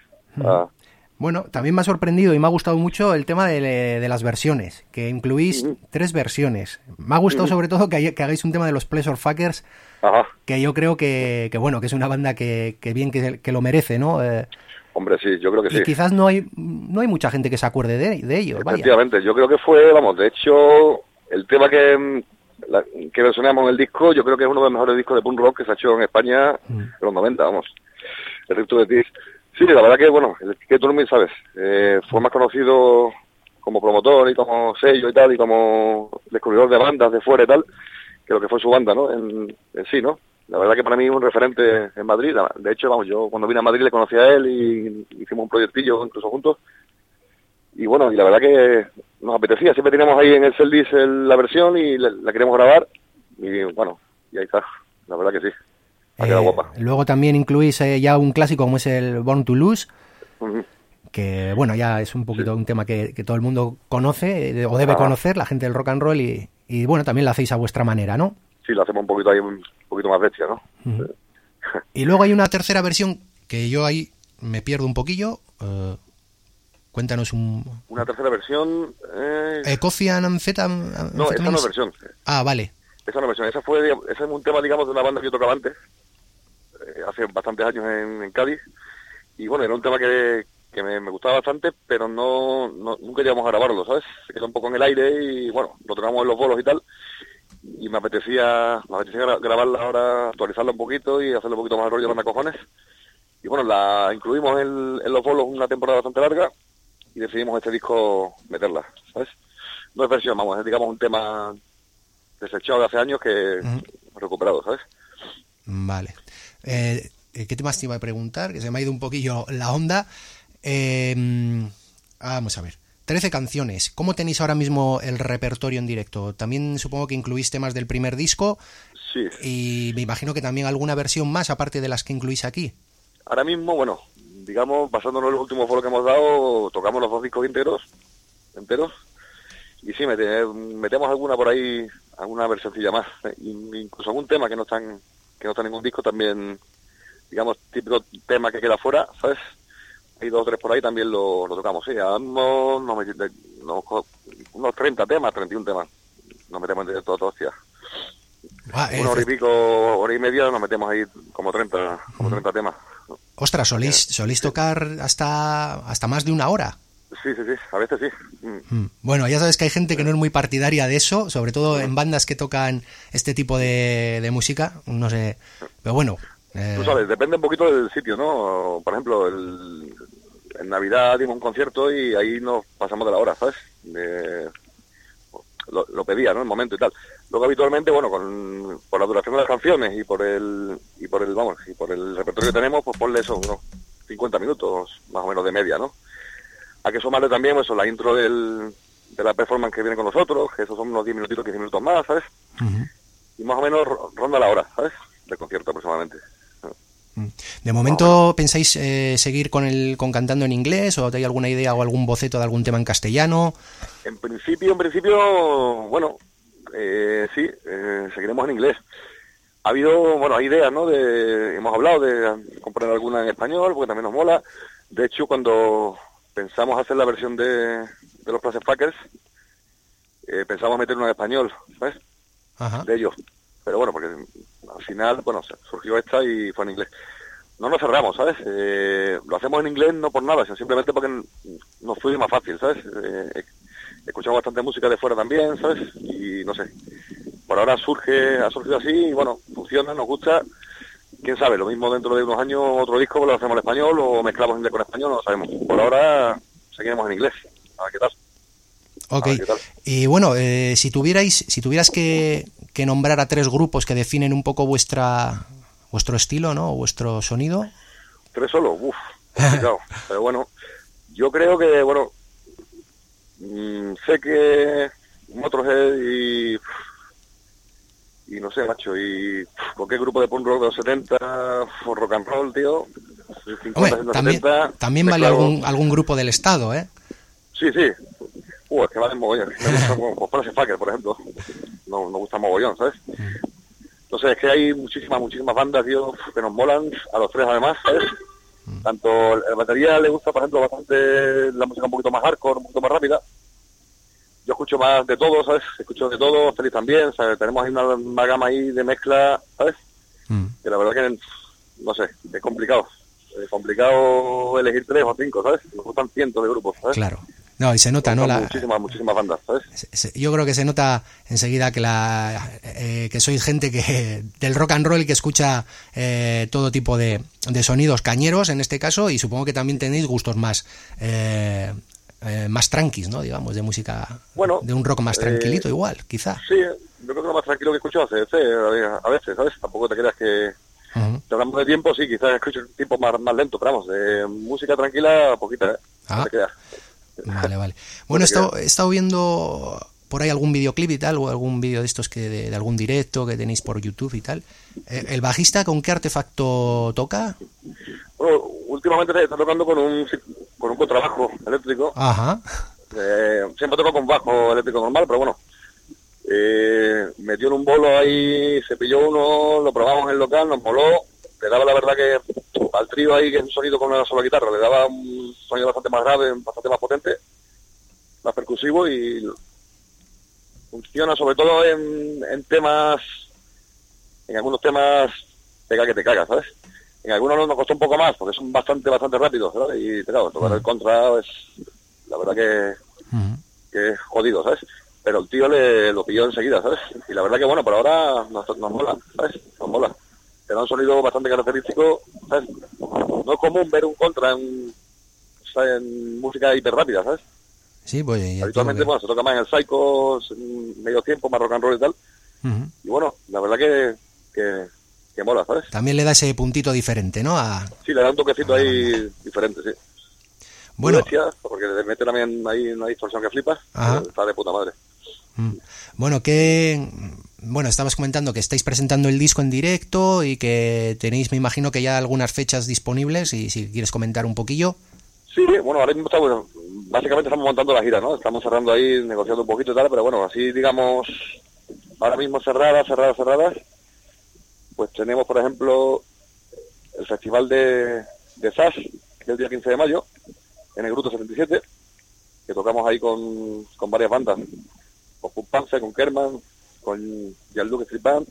[SPEAKER 2] Bueno, también me ha sorprendido y me ha gustado mucho el tema de las versiones, que incluís 3 versiones. Me ha gustado sobre todo que hagáis un tema de los Pleasure Fuckers,
[SPEAKER 4] Ajá.
[SPEAKER 2] que yo creo que bueno, que es una banda que bien que lo merece, ¿no?
[SPEAKER 4] Hombre, sí, yo creo que
[SPEAKER 2] y
[SPEAKER 4] sí.
[SPEAKER 2] quizás no hay mucha gente que se acuerde de ellos, vaya.
[SPEAKER 4] Efectivamente, yo creo que fue, vamos, de hecho, el tema que versionamos en el disco, yo creo que es uno de los mejores discos de punk rock que se ha hecho en España en los 90, vamos. El Ripto de Tis. Sí, la verdad que, bueno, que tú no sabes, fue más conocido como promotor y como sello y tal, y como descubridor de bandas de fuera y tal, que lo que fue su banda, ¿no? En sí, ¿no? La verdad que para mí es un referente en Madrid. De hecho, vamos, yo cuando vine a Madrid le conocí a él y hicimos un proyectillo incluso juntos. Y bueno, y la verdad que nos apetecía. Siempre teníamos ahí en el setlist la versión y la queríamos grabar. Y bueno, y ahí está. La verdad que sí. Ha quedado guapa.
[SPEAKER 2] Luego también incluís ya un clásico como es el Born to Lose, que bueno, ya es un poquito un tema que todo el mundo conoce o debe conocer, la gente del rock and roll, y bueno, también lo hacéis a vuestra manera, ¿no?
[SPEAKER 4] Sí, lo hacemos un poquito ahí, un poquito más bestia, ¿no?
[SPEAKER 2] Y luego hay una tercera versión que yo ahí me pierdo un poquillo. Cuéntanos
[SPEAKER 4] una tercera versión.
[SPEAKER 2] Coffee and Amphetamines.
[SPEAKER 4] No, esa no es versión.
[SPEAKER 2] Ah, vale.
[SPEAKER 4] Esa no es versión. Ese es un tema, digamos, de una banda que yo tocaba antes, hace bastantes años en Cádiz. Y bueno, era un tema que me gustaba bastante, pero nunca llegamos a grabarlo, ¿sabes? Se quedó un poco en el aire y bueno, lo tocamos en los bolos y tal. Y me apetecía grabarla ahora, actualizarla un poquito y hacerle un poquito más rollo, más cojones. Y bueno, la incluimos en los bolos una temporada bastante larga y decidimos este disco meterla, ¿sabes? No es versión, vamos, es digamos un tema desechado de hace años que recuperado, ¿sabes?
[SPEAKER 2] Vale. ¿Qué más te iba a preguntar? Que se me ha ido un poquillo la onda. Vamos a ver. 13 canciones. ¿Cómo tenéis ahora mismo el repertorio en directo? También supongo que incluís temas del primer disco.
[SPEAKER 4] Sí.
[SPEAKER 2] Y me imagino que también alguna versión más, aparte de las que incluís aquí.
[SPEAKER 4] Ahora mismo, bueno, digamos, basándonos en los últimos foros que hemos dado, tocamos los 2 discos enteros. Y sí, metemos alguna por ahí, alguna versioncilla más. Incluso algún tema que no está en ningún disco también, digamos, típico tema que queda fuera, ¿sabes? Hay 2 o 3 por ahí, también lo tocamos, sí. Unos 30 temas, 31 temas. Nos metemos en todo, hostia. Una hora y pico, hora y media, nos metemos ahí como 30 temas.
[SPEAKER 2] Ostras, solís tocar hasta más de una hora.
[SPEAKER 4] Sí, a veces sí.
[SPEAKER 2] Bueno, ya sabes que hay gente que no es muy partidaria de eso, sobre todo en bandas que tocan este tipo de música, no sé, pero bueno.
[SPEAKER 4] Tú sabes, depende un poquito del sitio, ¿no? Por ejemplo, en Navidad dimos un concierto y ahí nos pasamos de la hora, ¿sabes? Lo pedía, ¿no? El momento y tal. Luego habitualmente, bueno, por la duración de las canciones y por el repertorio que tenemos, pues ponle eso, unos 50 minutos más o menos de media, ¿no? Hay que sumarle también eso, la intro de la performance que viene con nosotros, que esos son unos 10 minutitos, 15 minutos más, ¿sabes?
[SPEAKER 2] Uh-huh.
[SPEAKER 4] Y más o menos ronda la hora, ¿sabes? Del concierto aproximadamente.
[SPEAKER 2] ¿De momento pensáis seguir con cantando en inglés o hay alguna idea o algún boceto de algún tema en castellano?
[SPEAKER 4] En principio, bueno, sí, seguiremos en inglés. Ha habido, bueno, hay ideas, ¿no? Hemos hablado de componer alguna en español, porque también nos mola. De hecho, cuando pensamos hacer la versión de los Plastic Fuckers, pensamos meter una en español, ¿sabes?
[SPEAKER 2] Ajá.
[SPEAKER 4] De ellos. Pero bueno, porque al final, bueno, surgió esta y fue en inglés. No nos cerramos, ¿sabes? Lo hacemos en inglés no por nada, sino simplemente porque nos fue más fácil, ¿sabes? Escuchamos bastante música de fuera también, ¿sabes? Y no sé, por ahora ha surgido así y bueno, funciona, nos gusta. Quién sabe, lo mismo dentro de unos años otro disco lo hacemos en español o mezclamos inglés con español, no lo sabemos. Por ahora seguiremos en inglés, a ver qué tal.
[SPEAKER 2] Ok, y bueno, si tuvieras que nombrar a 3 grupos que definen un poco vuestro estilo, ¿no? O vuestro sonido.
[SPEAKER 4] 3 solo, complicado. Pero bueno, yo creo que, bueno, sé que Motorhead y no sé, macho, y con qué grupo de punk rock de los 70 o rock and roll, tío. 50,
[SPEAKER 2] hombre, 70, también vale algún grupo del estado, ¿eh?
[SPEAKER 4] Sí. Es que valen mogollón. Me gusta como Plastic Fucker, por ejemplo. No gusta mogollón, ¿sabes? Entonces es que hay muchísimas bandas, tío, que nos molan, a los 3 además, ¿sabes? Tanto el batería le gusta, por ejemplo, bastante la música un poquito más hardcore, un poquito más rápida. Yo escucho más de todo, ¿sabes? Escucho de todo, Félix también, ¿sabes? Tenemos ahí una gama ahí de mezcla, ¿sabes? Que la verdad que, no sé, es complicado. Es complicado elegir 3 o 5, ¿sabes? Nos gustan cientos de grupos, ¿sabes?
[SPEAKER 2] Claro. No, y se nota, ¿no?
[SPEAKER 4] Muchísimas bandas, ¿sabes?
[SPEAKER 2] Yo creo que se nota enseguida que sois gente del rock and roll que escucha todo tipo de sonidos cañeros, en este caso, y supongo que también tenéis gustos más tranquis, ¿no? Digamos, de música, bueno, de un rock más tranquilito igual, quizá.
[SPEAKER 4] Sí, yo creo que lo más tranquilo que escucho a veces, ¿sabes? Tampoco te creas que... Te hablamos de tiempo, sí, quizás escucho tiempo más lento, pero vamos, de música tranquila, poquita, ¿eh? No te creas.
[SPEAKER 2] Vale. Bueno, he estado viendo por ahí algún videoclip y tal, o algún vídeo de estos de algún directo que tenéis por YouTube y tal. ¿El bajista con qué artefacto toca?
[SPEAKER 4] Bueno, últimamente está tocando con un contrabajo eléctrico.
[SPEAKER 2] Ajá.
[SPEAKER 4] Siempre toco con bajo eléctrico normal, pero bueno. Metió en un bolo ahí, se pilló uno, lo probamos en el local, nos moló. Le daba la verdad que al trío ahí, que es un sonido con una sola guitarra, le daba un sonido bastante más grave, bastante más potente, más percusivo y funciona sobre todo en temas, en algunos temas pega que te cagas, ¿sabes? En algunos nos costó un poco más porque son bastante rápidos, ¿sabes? Y claro, tocar el contra es la verdad que es jodido, ¿sabes? Pero el tío lo pilló enseguida, ¿sabes? Y la verdad que bueno, por ahora nos mola, ¿sabes? Nos mola. Te da un sonido bastante característico, ¿sabes? No es común ver un contra en música hiper rápida, ¿sabes?
[SPEAKER 2] Sí, pues...
[SPEAKER 4] Habitualmente, bueno, se toca más en el psycho, en medio tiempo, más rock and roll y tal.
[SPEAKER 2] Uh-huh. Y
[SPEAKER 4] bueno, la verdad que mola, ¿sabes?
[SPEAKER 2] También le da ese puntito diferente, ¿no?
[SPEAKER 4] Sí, le da un toquecito ahí diferente, sí.
[SPEAKER 2] Bueno...
[SPEAKER 4] Porque le mete también ahí una distorsión que flipas, está de puta madre.
[SPEAKER 2] Bueno, estabas comentando que estáis presentando el disco en directo y que tenéis, me imagino que ya algunas fechas disponibles, y si quieres comentar un poquillo.
[SPEAKER 4] Sí, bueno, ahora mismo básicamente estamos montando la gira, ¿no? Estamos cerrando ahí, negociando un poquito y tal, pero bueno, así digamos, ahora mismo cerradas, pues tenemos, por ejemplo, el festival de SAS, que es el día 15 de mayo, en el Gruto 77, que tocamos ahí con varias bandas, con Punk Panzer, con Kerman, con Jean-Luc Street Band.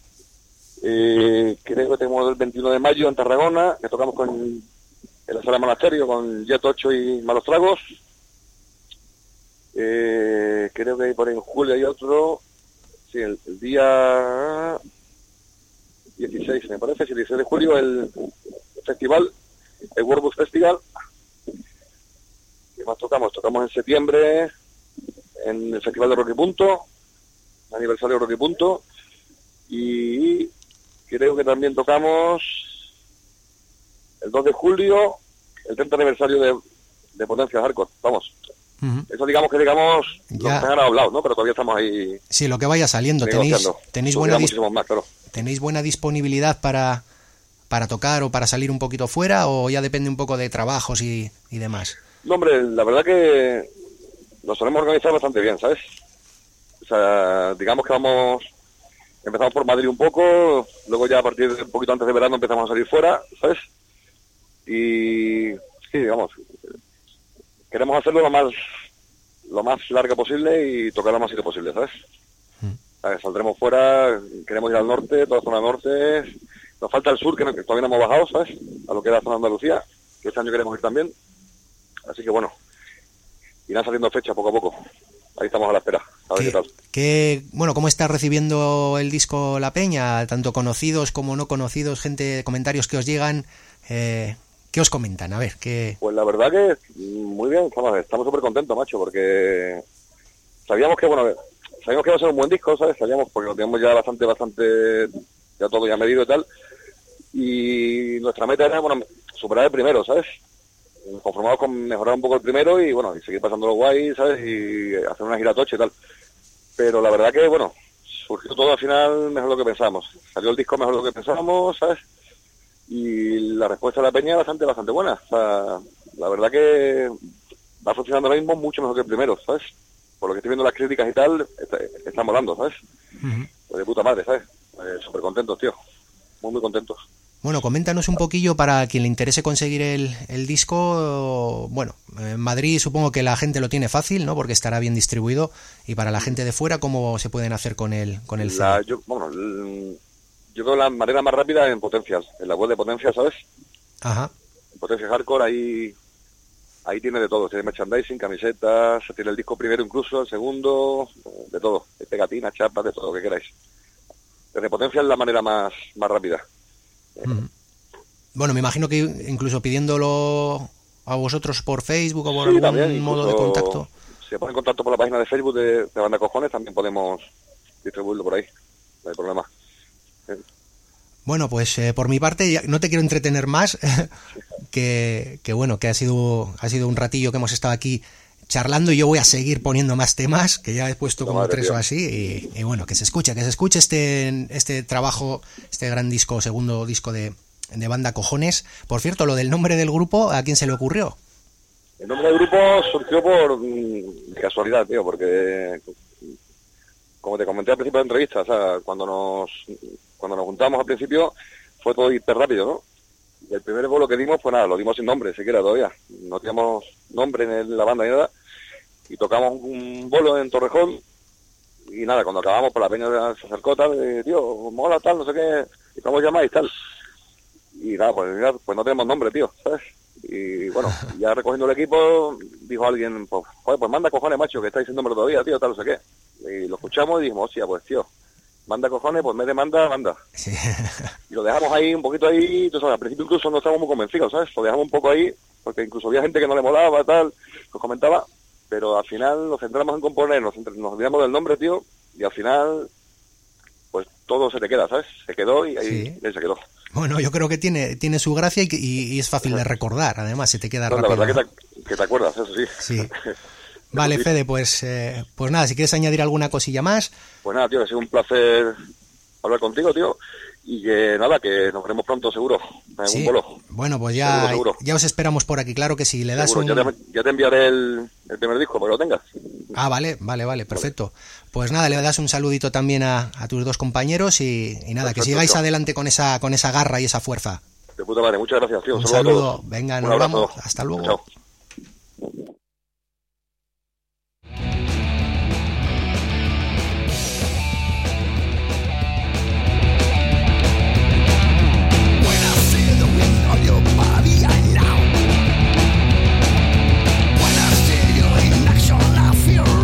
[SPEAKER 4] Creo que tenemos el 21 de mayo en Tarragona, que tocamos en la Sala Monasterio con Jet 8 y Malos Tragos. Creo que por en julio hay otro, sí, el día 16, me parece, sí, el 16 de julio, el festival, el World Bus Festival. ¿Qué más tocamos? Tocamos en septiembre en el Festival de Rock y Punto, aniversario de Rock y Punto, y creo que también tocamos el 2 de julio, el 30 aniversario de Potencia Hardcore, vamos. Eso digamos lo que se han hablado, ¿no? Pero todavía estamos ahí.
[SPEAKER 2] Sí, lo que vaya saliendo. ¿Tenéis buena disponibilidad para tocar o para salir un poquito fuera, o ya depende un poco de trabajos y demás?
[SPEAKER 4] No, hombre, la verdad que nos solemos organizar bastante bien, ¿sabes? O sea, digamos que empezamos por Madrid un poco, luego ya a partir de un poquito antes de verano empezamos a salir fuera, ¿sabes? Y sí, digamos, queremos hacerlo lo más largo posible y tocar lo más sitio posible, ¿sabes? Saldremos fuera, queremos ir al norte, toda la zona norte, nos falta el sur, que todavía no hemos bajado, ¿sabes? A lo que era la zona de Andalucía, que este año queremos ir también. Así que bueno, irán saliendo fechas poco a poco. Ahí estamos a la espera, a ver qué tal.
[SPEAKER 2] ¿Cómo está recibiendo el disco la peña? Tanto conocidos como no conocidos, comentarios que os llegan, ¿qué os comentan? A ver, ¿qué...?
[SPEAKER 4] Pues la verdad que muy bien, estamos súper contentos, macho, porque sabíamos que iba a ser un buen disco, ¿sabes? Sabíamos, porque lo teníamos ya bastante, ya todo ya medido y tal, y nuestra meta era, superar el primero, ¿sabes? Conformados con mejorar un poco el primero y, y seguir pasándolo guay, ¿sabes? Y hacer una gira tocha y tal. Pero la verdad que, surgió todo al final mejor de lo que pensábamos. Salió el disco mejor de lo que pensábamos, ¿sabes? Y la respuesta de la peña es bastante buena. O sea, la verdad que va funcionando ahora mismo mucho mejor que el primero, ¿sabes? Por lo que estoy viendo las críticas y tal, está molando, ¿sabes? Pues de puta madre, ¿sabes? Súper contentos, tío. Muy contentos.
[SPEAKER 2] Bueno, coméntanos un poquillo para quien le interese conseguir el disco. En Madrid supongo que la gente lo tiene fácil, ¿no? Porque estará bien distribuido. Y para la gente de fuera, ¿cómo se pueden hacer con el CD?
[SPEAKER 4] Yo creo la manera más rápida en Potencias, en la web de Potencias, ¿sabes?
[SPEAKER 2] Ajá.
[SPEAKER 4] En Potencias Hardcore, ahí tiene de todo. Tiene merchandising, camisetas, tiene el disco primero incluso, el segundo, de todo. Hay pegatinas, chapas, de todo lo que queráis. Desde Potencias es la manera más rápida.
[SPEAKER 2] Me imagino que incluso pidiéndolo a vosotros por Facebook o por algún también, modo de contacto.
[SPEAKER 4] Si se pone en contacto por la página de Facebook de Banda Cojones, también podemos distribuirlo por ahí, no hay problema.
[SPEAKER 2] Bueno, pues por mi parte no te quiero entretener más, que ha sido un ratillo que hemos estado aquí charlando, y yo voy a seguir poniendo más temas, que ya he puesto como 3 o así, y que se escuche este trabajo, este gran disco, segundo disco de Banda Cojones. Por cierto, lo del nombre del grupo, ¿a quién se le ocurrió?
[SPEAKER 4] El nombre del grupo surgió por casualidad, tío, porque como te comenté al principio de la entrevista, o sea, cuando nos juntamos al principio fue todo hiper rápido, ¿no? Y el primer bolo que dimos, lo dimos sin nombre, siquiera todavía. No teníamos nombre en la banda ni nada. Y tocamos un bolo en Torrejón. Y nada, cuando acabamos, por la peña se acercó tal, tío, mola tal, no sé qué, y cómo llamáis tal. Y nada, pues no tenemos nombre, tío, ¿sabes? Y ya recogiendo el equipo, dijo alguien, pues manda cojones, macho, que estáis sin nombre todavía, tío, tal, no sé qué. Y lo escuchamos y dijimos, hostia, pues tío, manda cojones, pues en vez de manda. Sí. Y lo dejamos ahí, un poquito ahí, tú sabes, al principio incluso no estábamos muy convencidos, ¿sabes? Lo dejamos un poco ahí, porque incluso había gente que no le molaba, tal, nos comentaba, pero al final nos centramos en componer, nos olvidamos del nombre, tío, y al final, pues todo se te queda, ¿sabes? Se quedó y ahí se quedó.
[SPEAKER 2] Bueno, yo creo que tiene su gracia y es fácil de recordar, además, se te queda rápido.
[SPEAKER 4] La verdad que te acuerdas, eso sí.
[SPEAKER 2] Sí. Vale, Fede, pues nada, si quieres añadir alguna cosilla más.
[SPEAKER 4] Pues nada, tío, ha sido un placer hablar contigo, tío, y que nada, que nos veremos pronto seguro, en algún bolo.
[SPEAKER 2] Bueno, pues ya os esperamos por aquí, claro que sí, le das
[SPEAKER 4] ya te enviaré el primer disco, para que lo tengas.
[SPEAKER 2] Ah, vale, perfecto. Pues nada, le das un saludito también a tus dos compañeros y nada, perfecto, que sigáis tío. Adelante con esa garra y esa fuerza.
[SPEAKER 4] De puta madre, muchas gracias, tío.
[SPEAKER 2] Un saludo, venga, nos vamos, hasta luego.
[SPEAKER 4] Chao.
[SPEAKER 5] Feel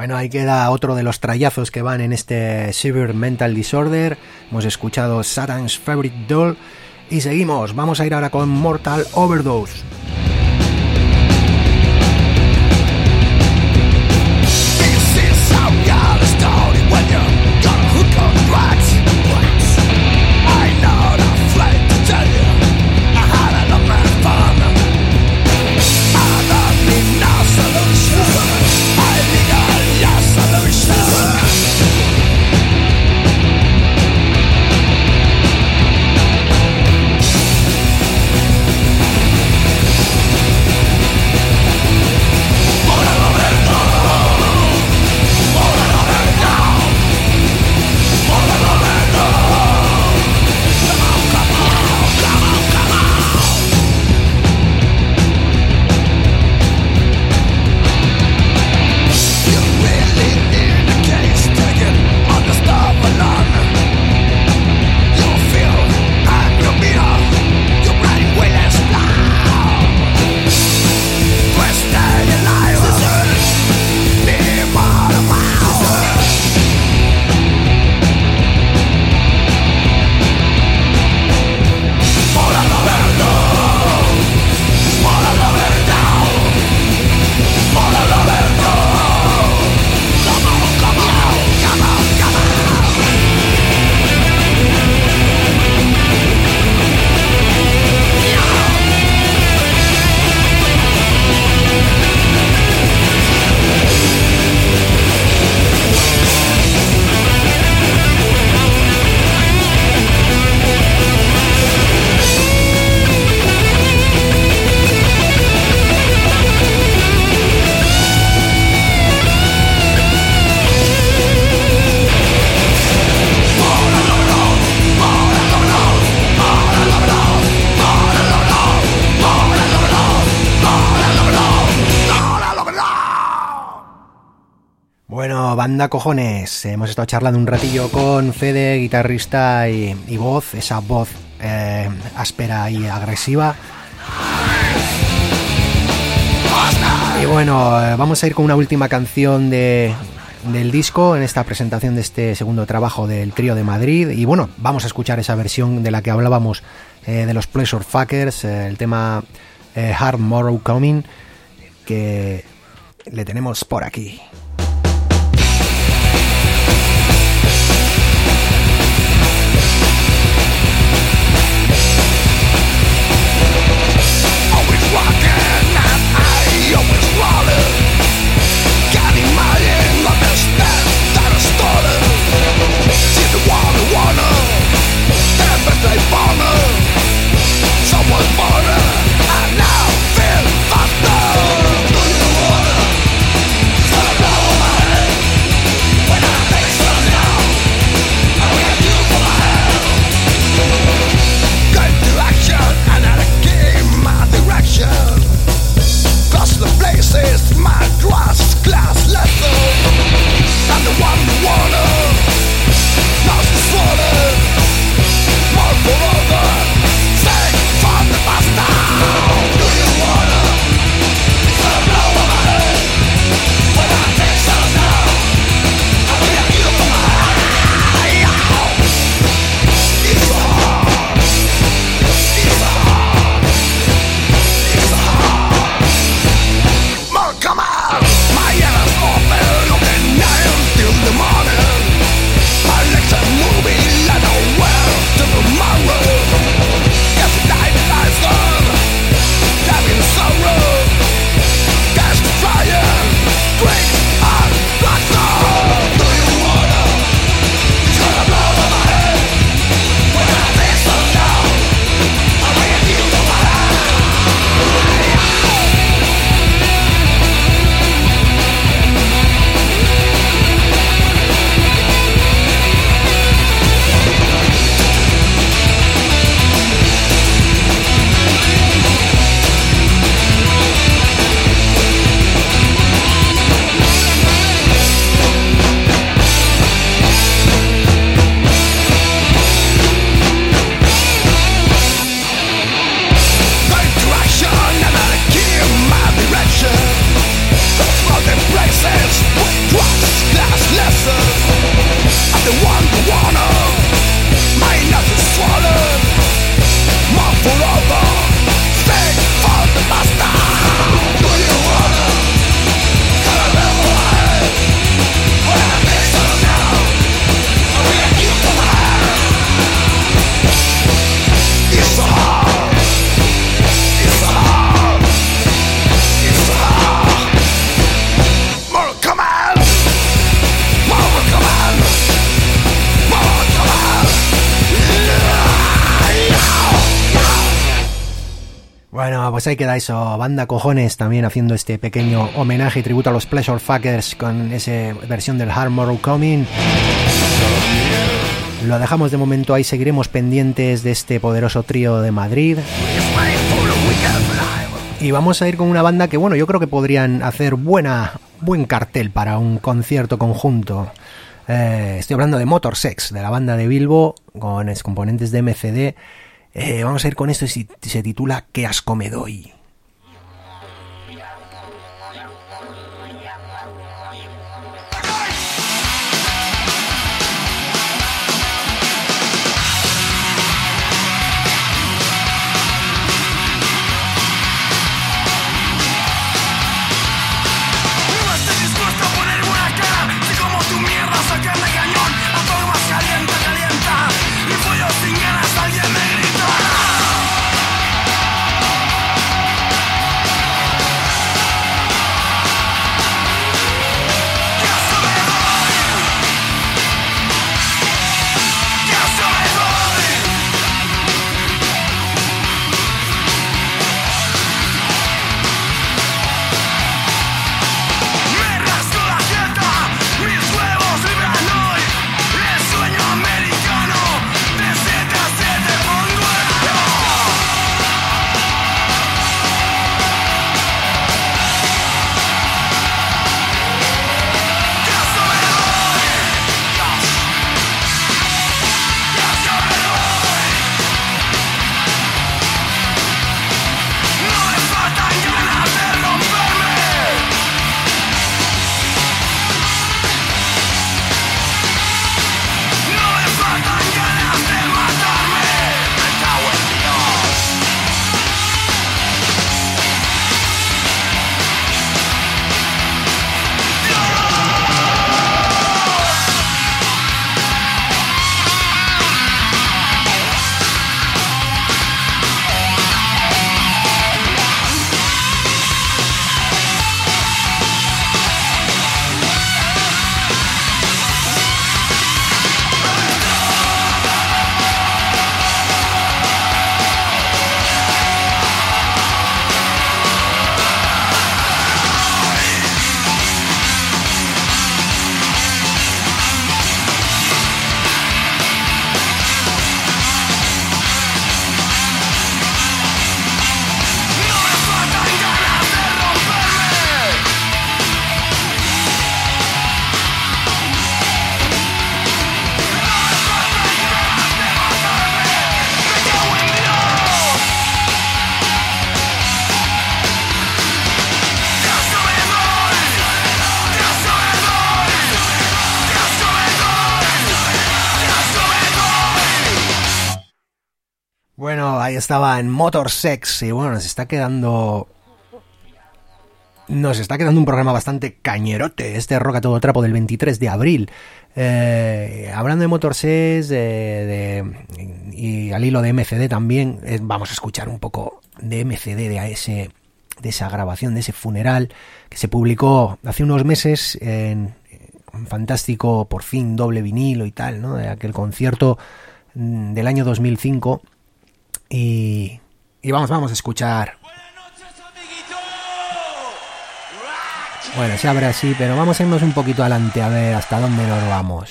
[SPEAKER 2] Bueno, ahí queda otro de los trallazos que van en este Severe Mental Disorder. Hemos escuchado Satan's Favorite Doll y seguimos. Vamos a ir ahora con Mortal Overdose. Banda cojones, hemos estado charlando un ratillo con Fede, guitarrista y voz, esa voz áspera y agresiva. Y bueno, vamos a ir con una última canción del disco en esta presentación de este segundo trabajo del trío de Madrid. Y bueno, vamos a escuchar esa versión de la que hablábamos de los Pleasure Fuckers, el tema Hard Morrow Coming, que le tenemos por aquí.
[SPEAKER 5] Someone's border, I now feel faster. Do you wanna
[SPEAKER 2] Bueno, pues ahí queda eso, Banda Cojones también haciendo este pequeño homenaje y tributo a los Pleasure Fuckers con esa versión del Hard Morrow Coming. Lo dejamos de momento ahí, seguiremos pendientes de este poderoso trío de Madrid. Y vamos a ir con una banda que, bueno, yo creo que podrían hacer buen cartel para un concierto conjunto. Estoy hablando de Motorsex, de la banda de Bilbo, con los componentes de MCD. Vamos a ir con esto y se titula ¿Qué asco me doy? Bueno, ahí estaba en Motorsex y bueno, nos está quedando un programa bastante cañerote, este Rock a todo trapo del 23 de abril. Hablando de Motorsex y al hilo de MCD también, vamos a escuchar un poco de MCD, de esa grabación, de ese funeral que se publicó hace unos meses en un fantástico, por fin, doble vinilo y tal, ¿no? De aquel concierto del año 2005. Y vamos a escuchar. Bueno, se abre así, pero vamos a irnos un poquito adelante a ver hasta dónde nos vamos.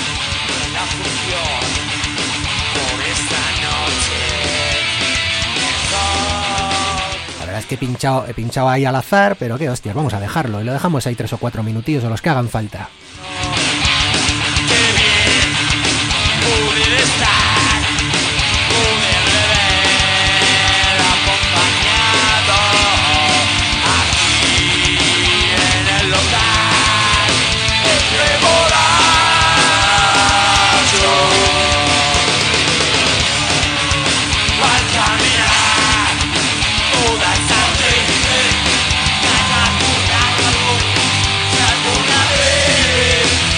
[SPEAKER 2] La verdad es que he pinchado ahí al azar, pero qué hostias, vamos a dejarlo. Y lo dejamos ahí 3 o 4 minutillos o los que hagan falta.
[SPEAKER 5] Alguna vez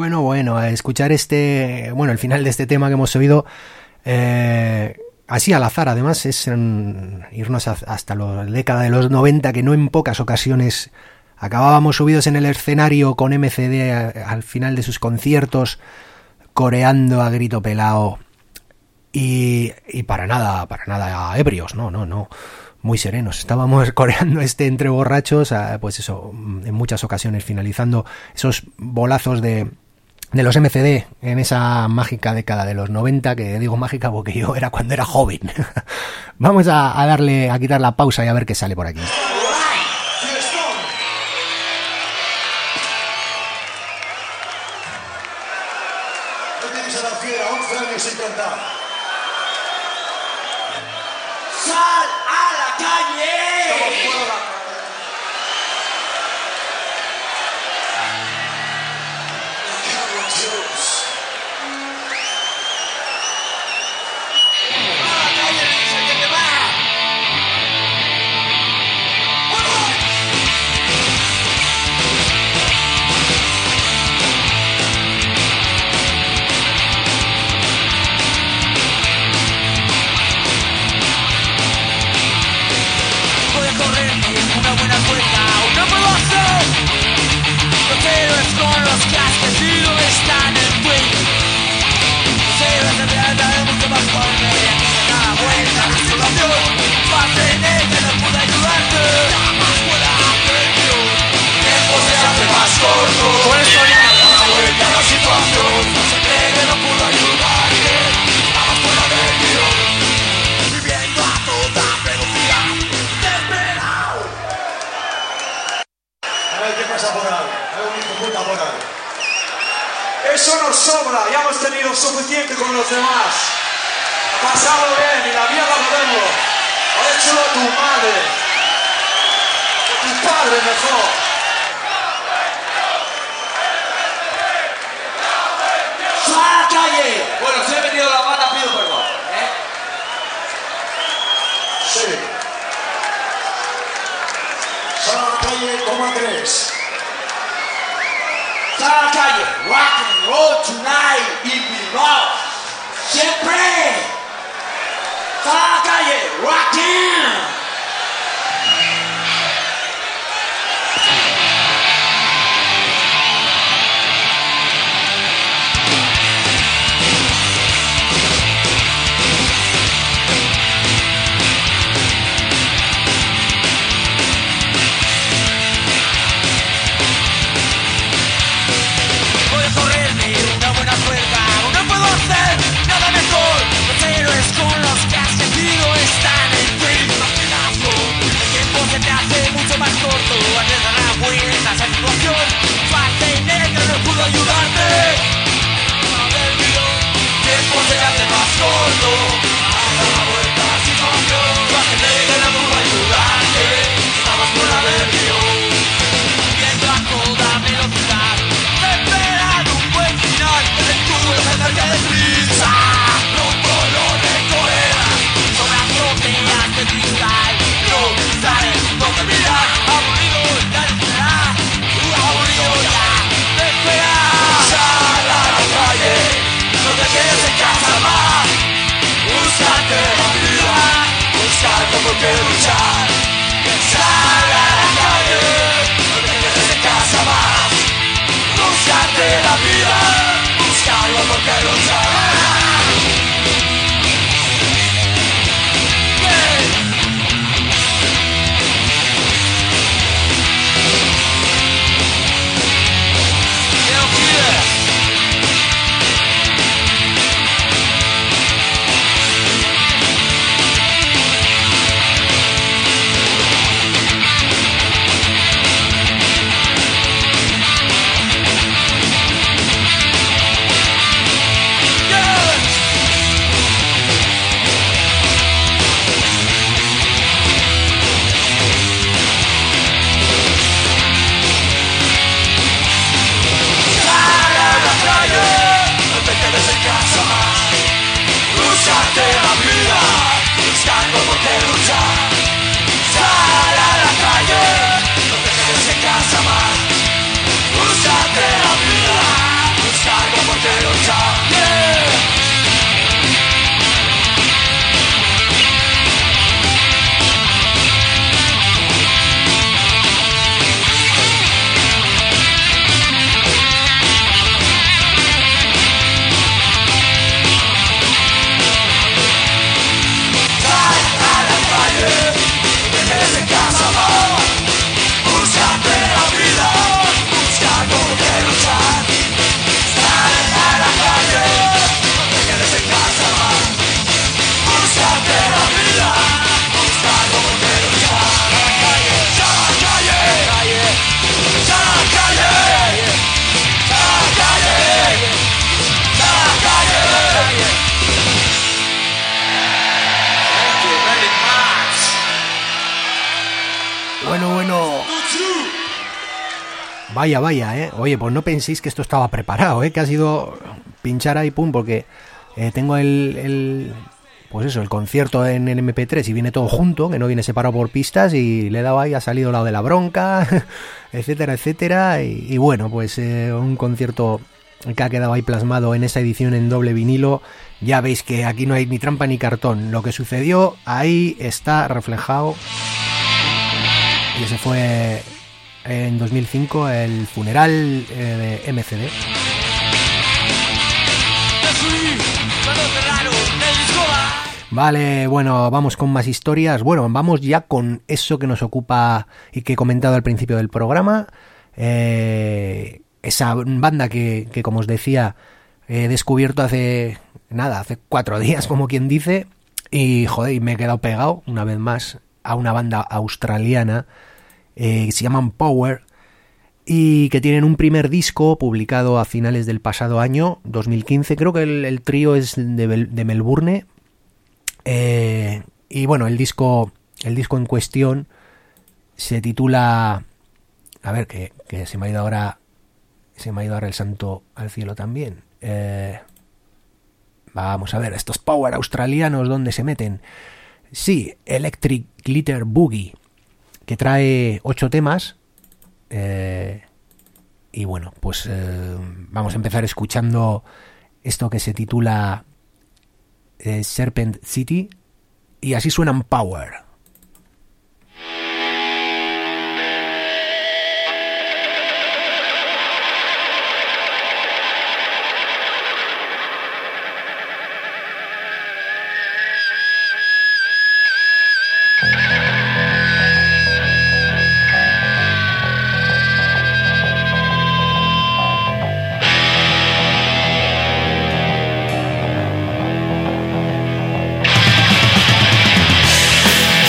[SPEAKER 2] Bueno, a escuchar el final de este tema que hemos oído, así al azar, además, es irnos hasta la década de los 90, que no en pocas ocasiones acabábamos subidos en el escenario con MCD al final de sus conciertos, coreando a grito pelao y para nada ebrios, no, muy serenos. Estábamos coreando entre borrachos, pues eso, en muchas ocasiones finalizando esos bolazos de los MCD en esa mágica década de los 90, que digo mágica porque yo era cuando era joven. Vamos a quitar la pausa y a ver qué sale por aquí.
[SPEAKER 5] ¡Sal a la calle!
[SPEAKER 6] Eso nos sobra, ya hemos tenido suficiente con los demás. Ha pasado bien y la mierda lo vemos. Ha hecho a tu madre, a tu padre mejor.
[SPEAKER 5] ¡Sal a la calle! Bueno, si he venido a la banda, pido perdón.
[SPEAKER 6] Sí. Sal a la calle, toma 3.
[SPEAKER 5] Sal a la calle, rock and roll tonight y Bilbao. Siempre. Sal a la calle, rockin'. Nada mejor, los héroes con los que has crecido están en ti. Imaginazo, el tiempo se te hace mucho más corto. Antes de la vuelta a esa situación, Schwarzenegger no pudo ayudarte. El tiempo se te hace más corto. Antes de la vuelta a esa situación, Schwarzenegger no pudo ayudarte. Estabas por la versión, viendo a toda velocidad. Te esperan un buen final, el escudo es el cerca de prisa. Pronto lo recorrerás, sobre azoteas de cristal. No sabes dónde mirar, aburrido ya te esperas. Aburrido ya te esperas. Sal a la calle, no te quedes en casa más. Búscate la vida, buscando por qué luchar. Sal a la calle, no te quedes en casa más. Búscate la vida, buscando por qué luchar.
[SPEAKER 2] Vaya, oye, pues no penséis que esto estaba preparado, que ha sido pinchar ahí, pum, porque tengo pues eso, el concierto en el MP3 y viene todo junto, que no viene separado por pistas, y le he dado ahí, ha salido lado de la bronca, etcétera, etcétera, y bueno, pues un concierto que ha quedado ahí plasmado en esa edición en doble vinilo. Ya veis que aquí no hay ni trampa ni cartón, lo que sucedió ahí está reflejado, y ese fue en 2005 el funeral de MCD. Vale, bueno, vamos con más historias. Bueno, vamos ya con eso que nos ocupa y que he comentado al principio del programa. Esa banda que como os decía, he descubierto hace 4 días, como quien dice. Y joder, y me he quedado pegado una vez más a una banda australiana que se llaman Power, y que tienen un primer disco publicado a finales del pasado año, 2015. Creo que el trío es de Melbourne. Y bueno, el disco en cuestión se titula, a ver, que se me ha ido ahora el santo al cielo también. Vamos a ver, estos Power australianos, ¿dónde se meten? Sí, Electric Glitter Boogie, que trae 8 temas. Y bueno, pues vamos a empezar escuchando esto que se titula Serpent City, y así suenan Power.
[SPEAKER 5] Power.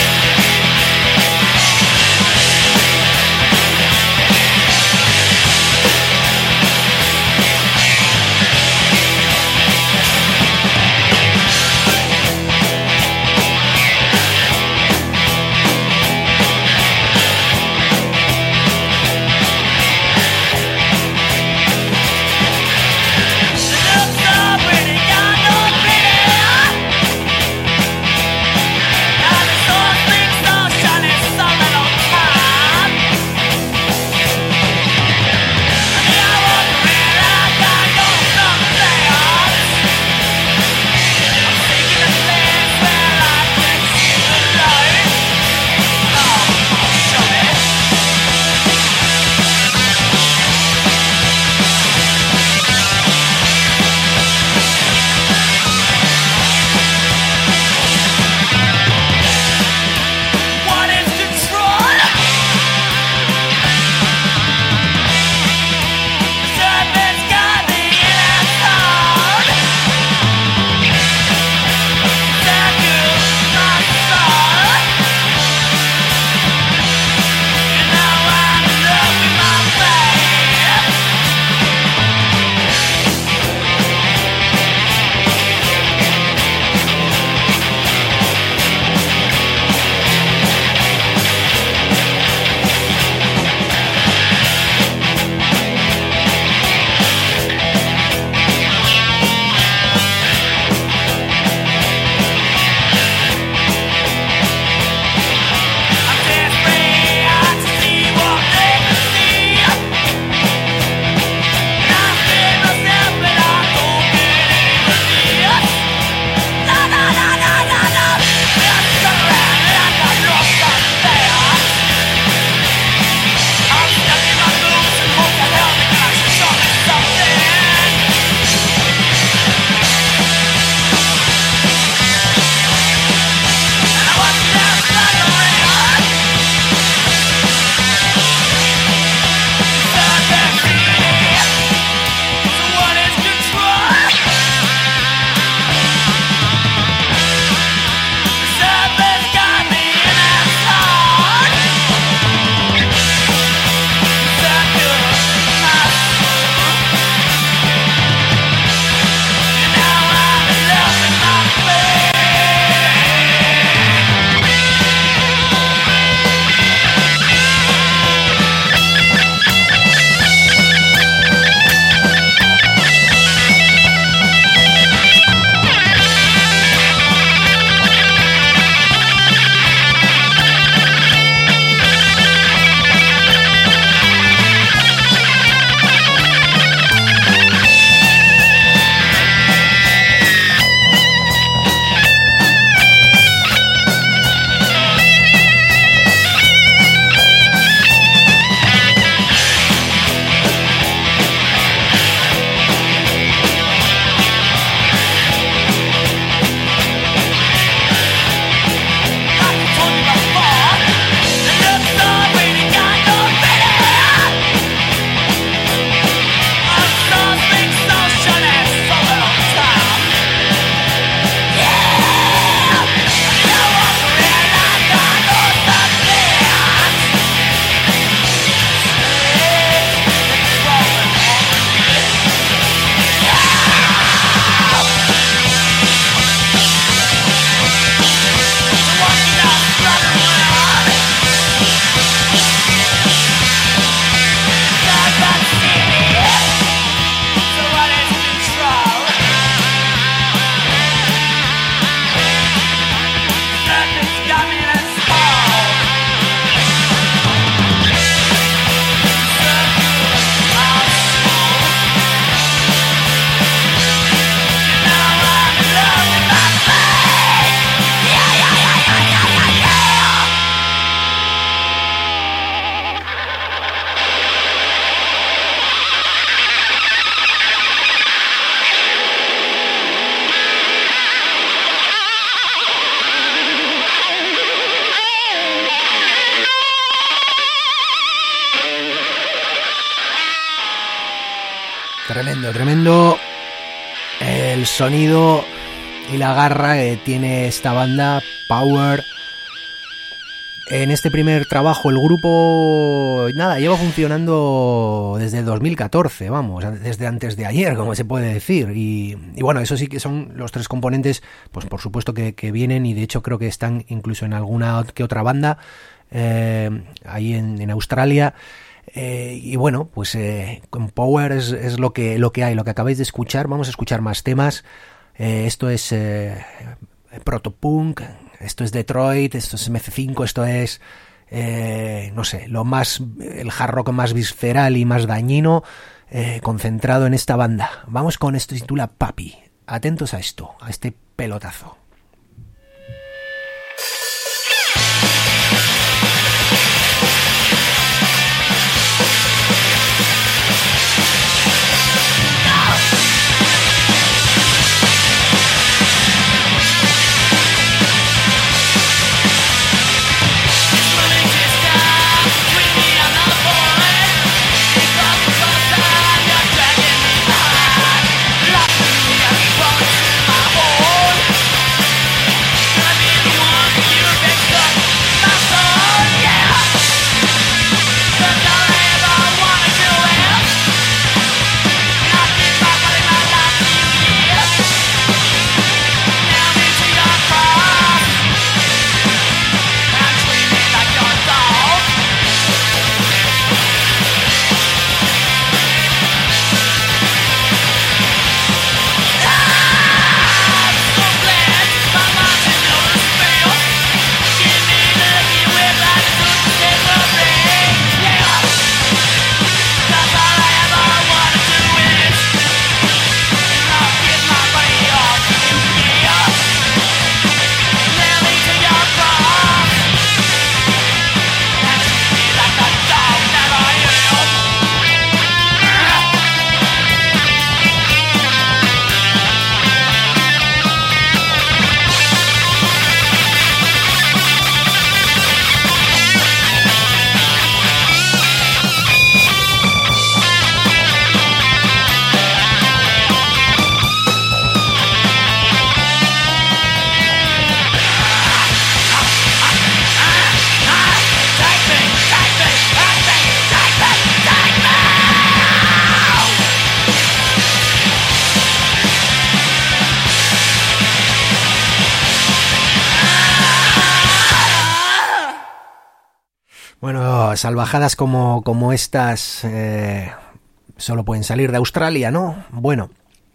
[SPEAKER 2] Tremendo el sonido y la garra que tiene esta banda Power. En este primer trabajo el grupo lleva funcionando desde el 2014, vamos, desde antes de ayer, como se puede decir, y bueno, eso sí que son los tres componentes, pues por supuesto que vienen, y de hecho creo que están incluso en alguna que otra banda ahí en Australia. Y bueno, pues con Power es lo que hay, lo que acabáis de escuchar. Vamos a escuchar más temas. Esto es protopunk, esto es Detroit, esto es MC5, esto es no sé, el hard rock más visceral y más dañino, concentrado en esta banda. Vamos con esto, se titula Papi. Atentos a esto, a este pelotazo. Bueno, salvajadas como estas solo pueden salir de Australia, ¿no? Bueno,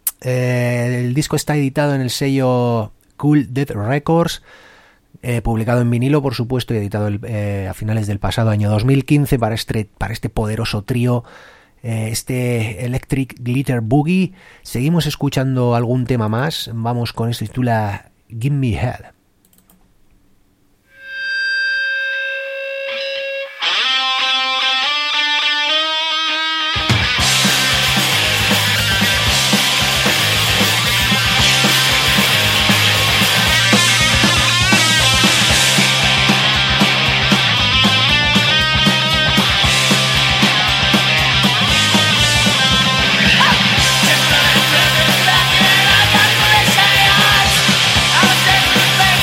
[SPEAKER 2] el disco está editado en el sello Cool Death Records, publicado en vinilo, por supuesto, y editado a finales del pasado año 2015 para este poderoso trío, este Electric Glitter Boogie. Seguimos escuchando algún tema más. Vamos con esto, titula Give Me Hell.
[SPEAKER 5] I was desperate,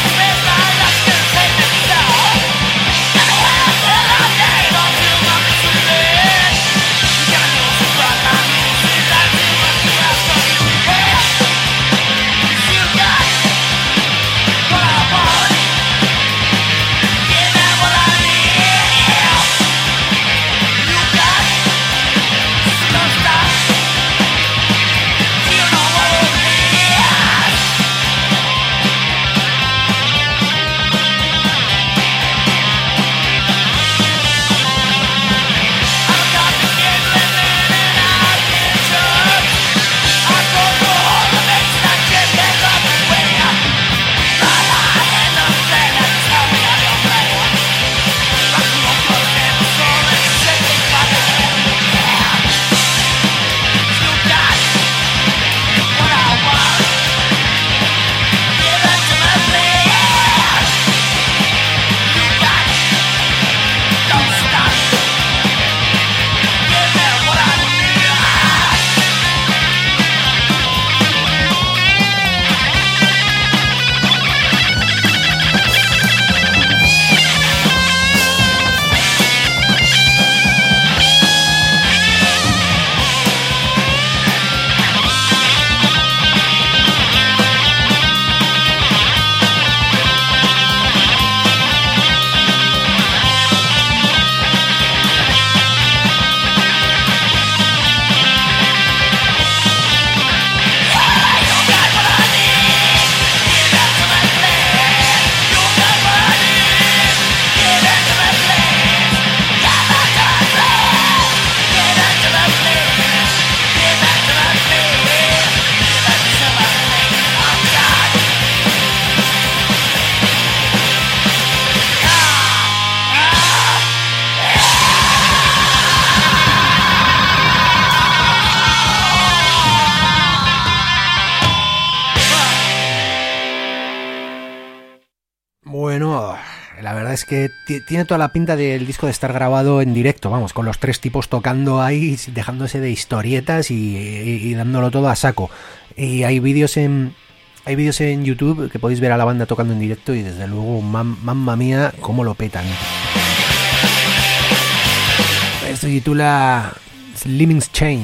[SPEAKER 2] La verdad es que tiene toda la pinta del disco de estar grabado en directo, vamos, con los tres tipos tocando ahí, dejándose de historietas y dándolo todo a saco. Y hay vídeos en YouTube que podéis ver a la banda tocando en directo y desde luego, mamma mía, cómo lo petan. Esto se titula Slimming's Chain.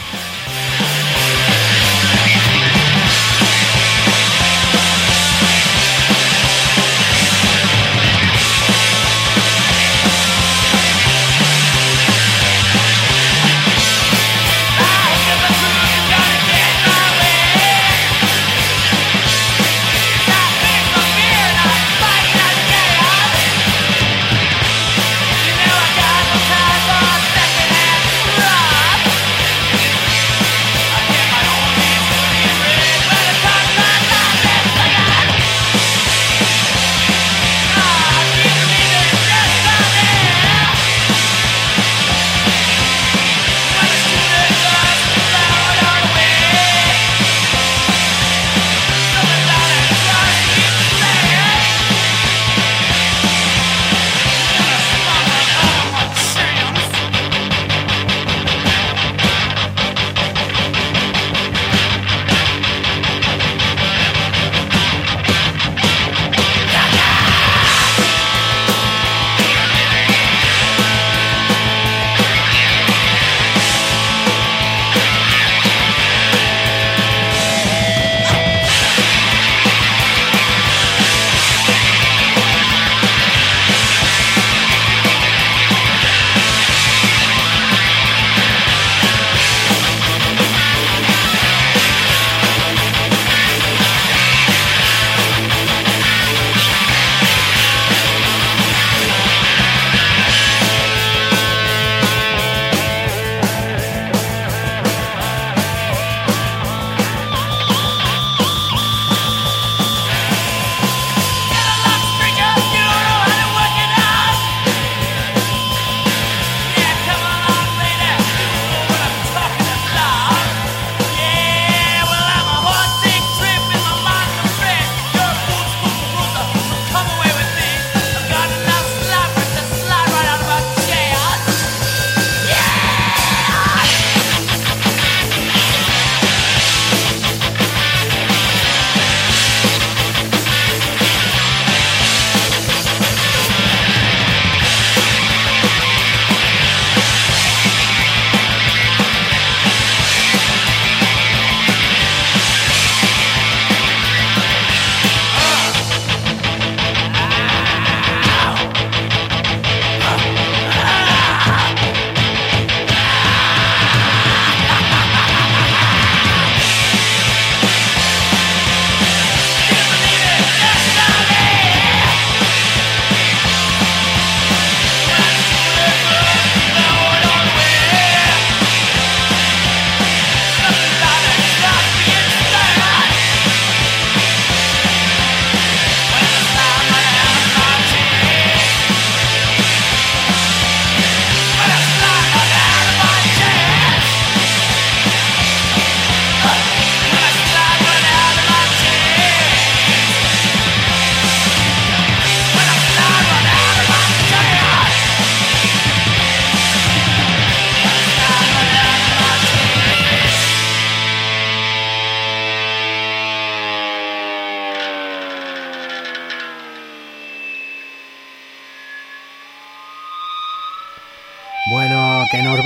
[SPEAKER 2] Bueno, que nos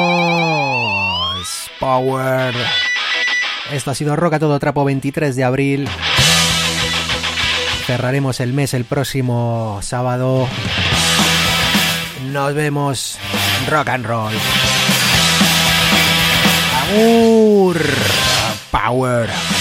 [SPEAKER 2] vamos. Power. Esto ha sido Rock a todo trapo, 23 de abril. Cerraremos el mes el próximo sábado. Nos vemos. Rock and roll. Agur. Power.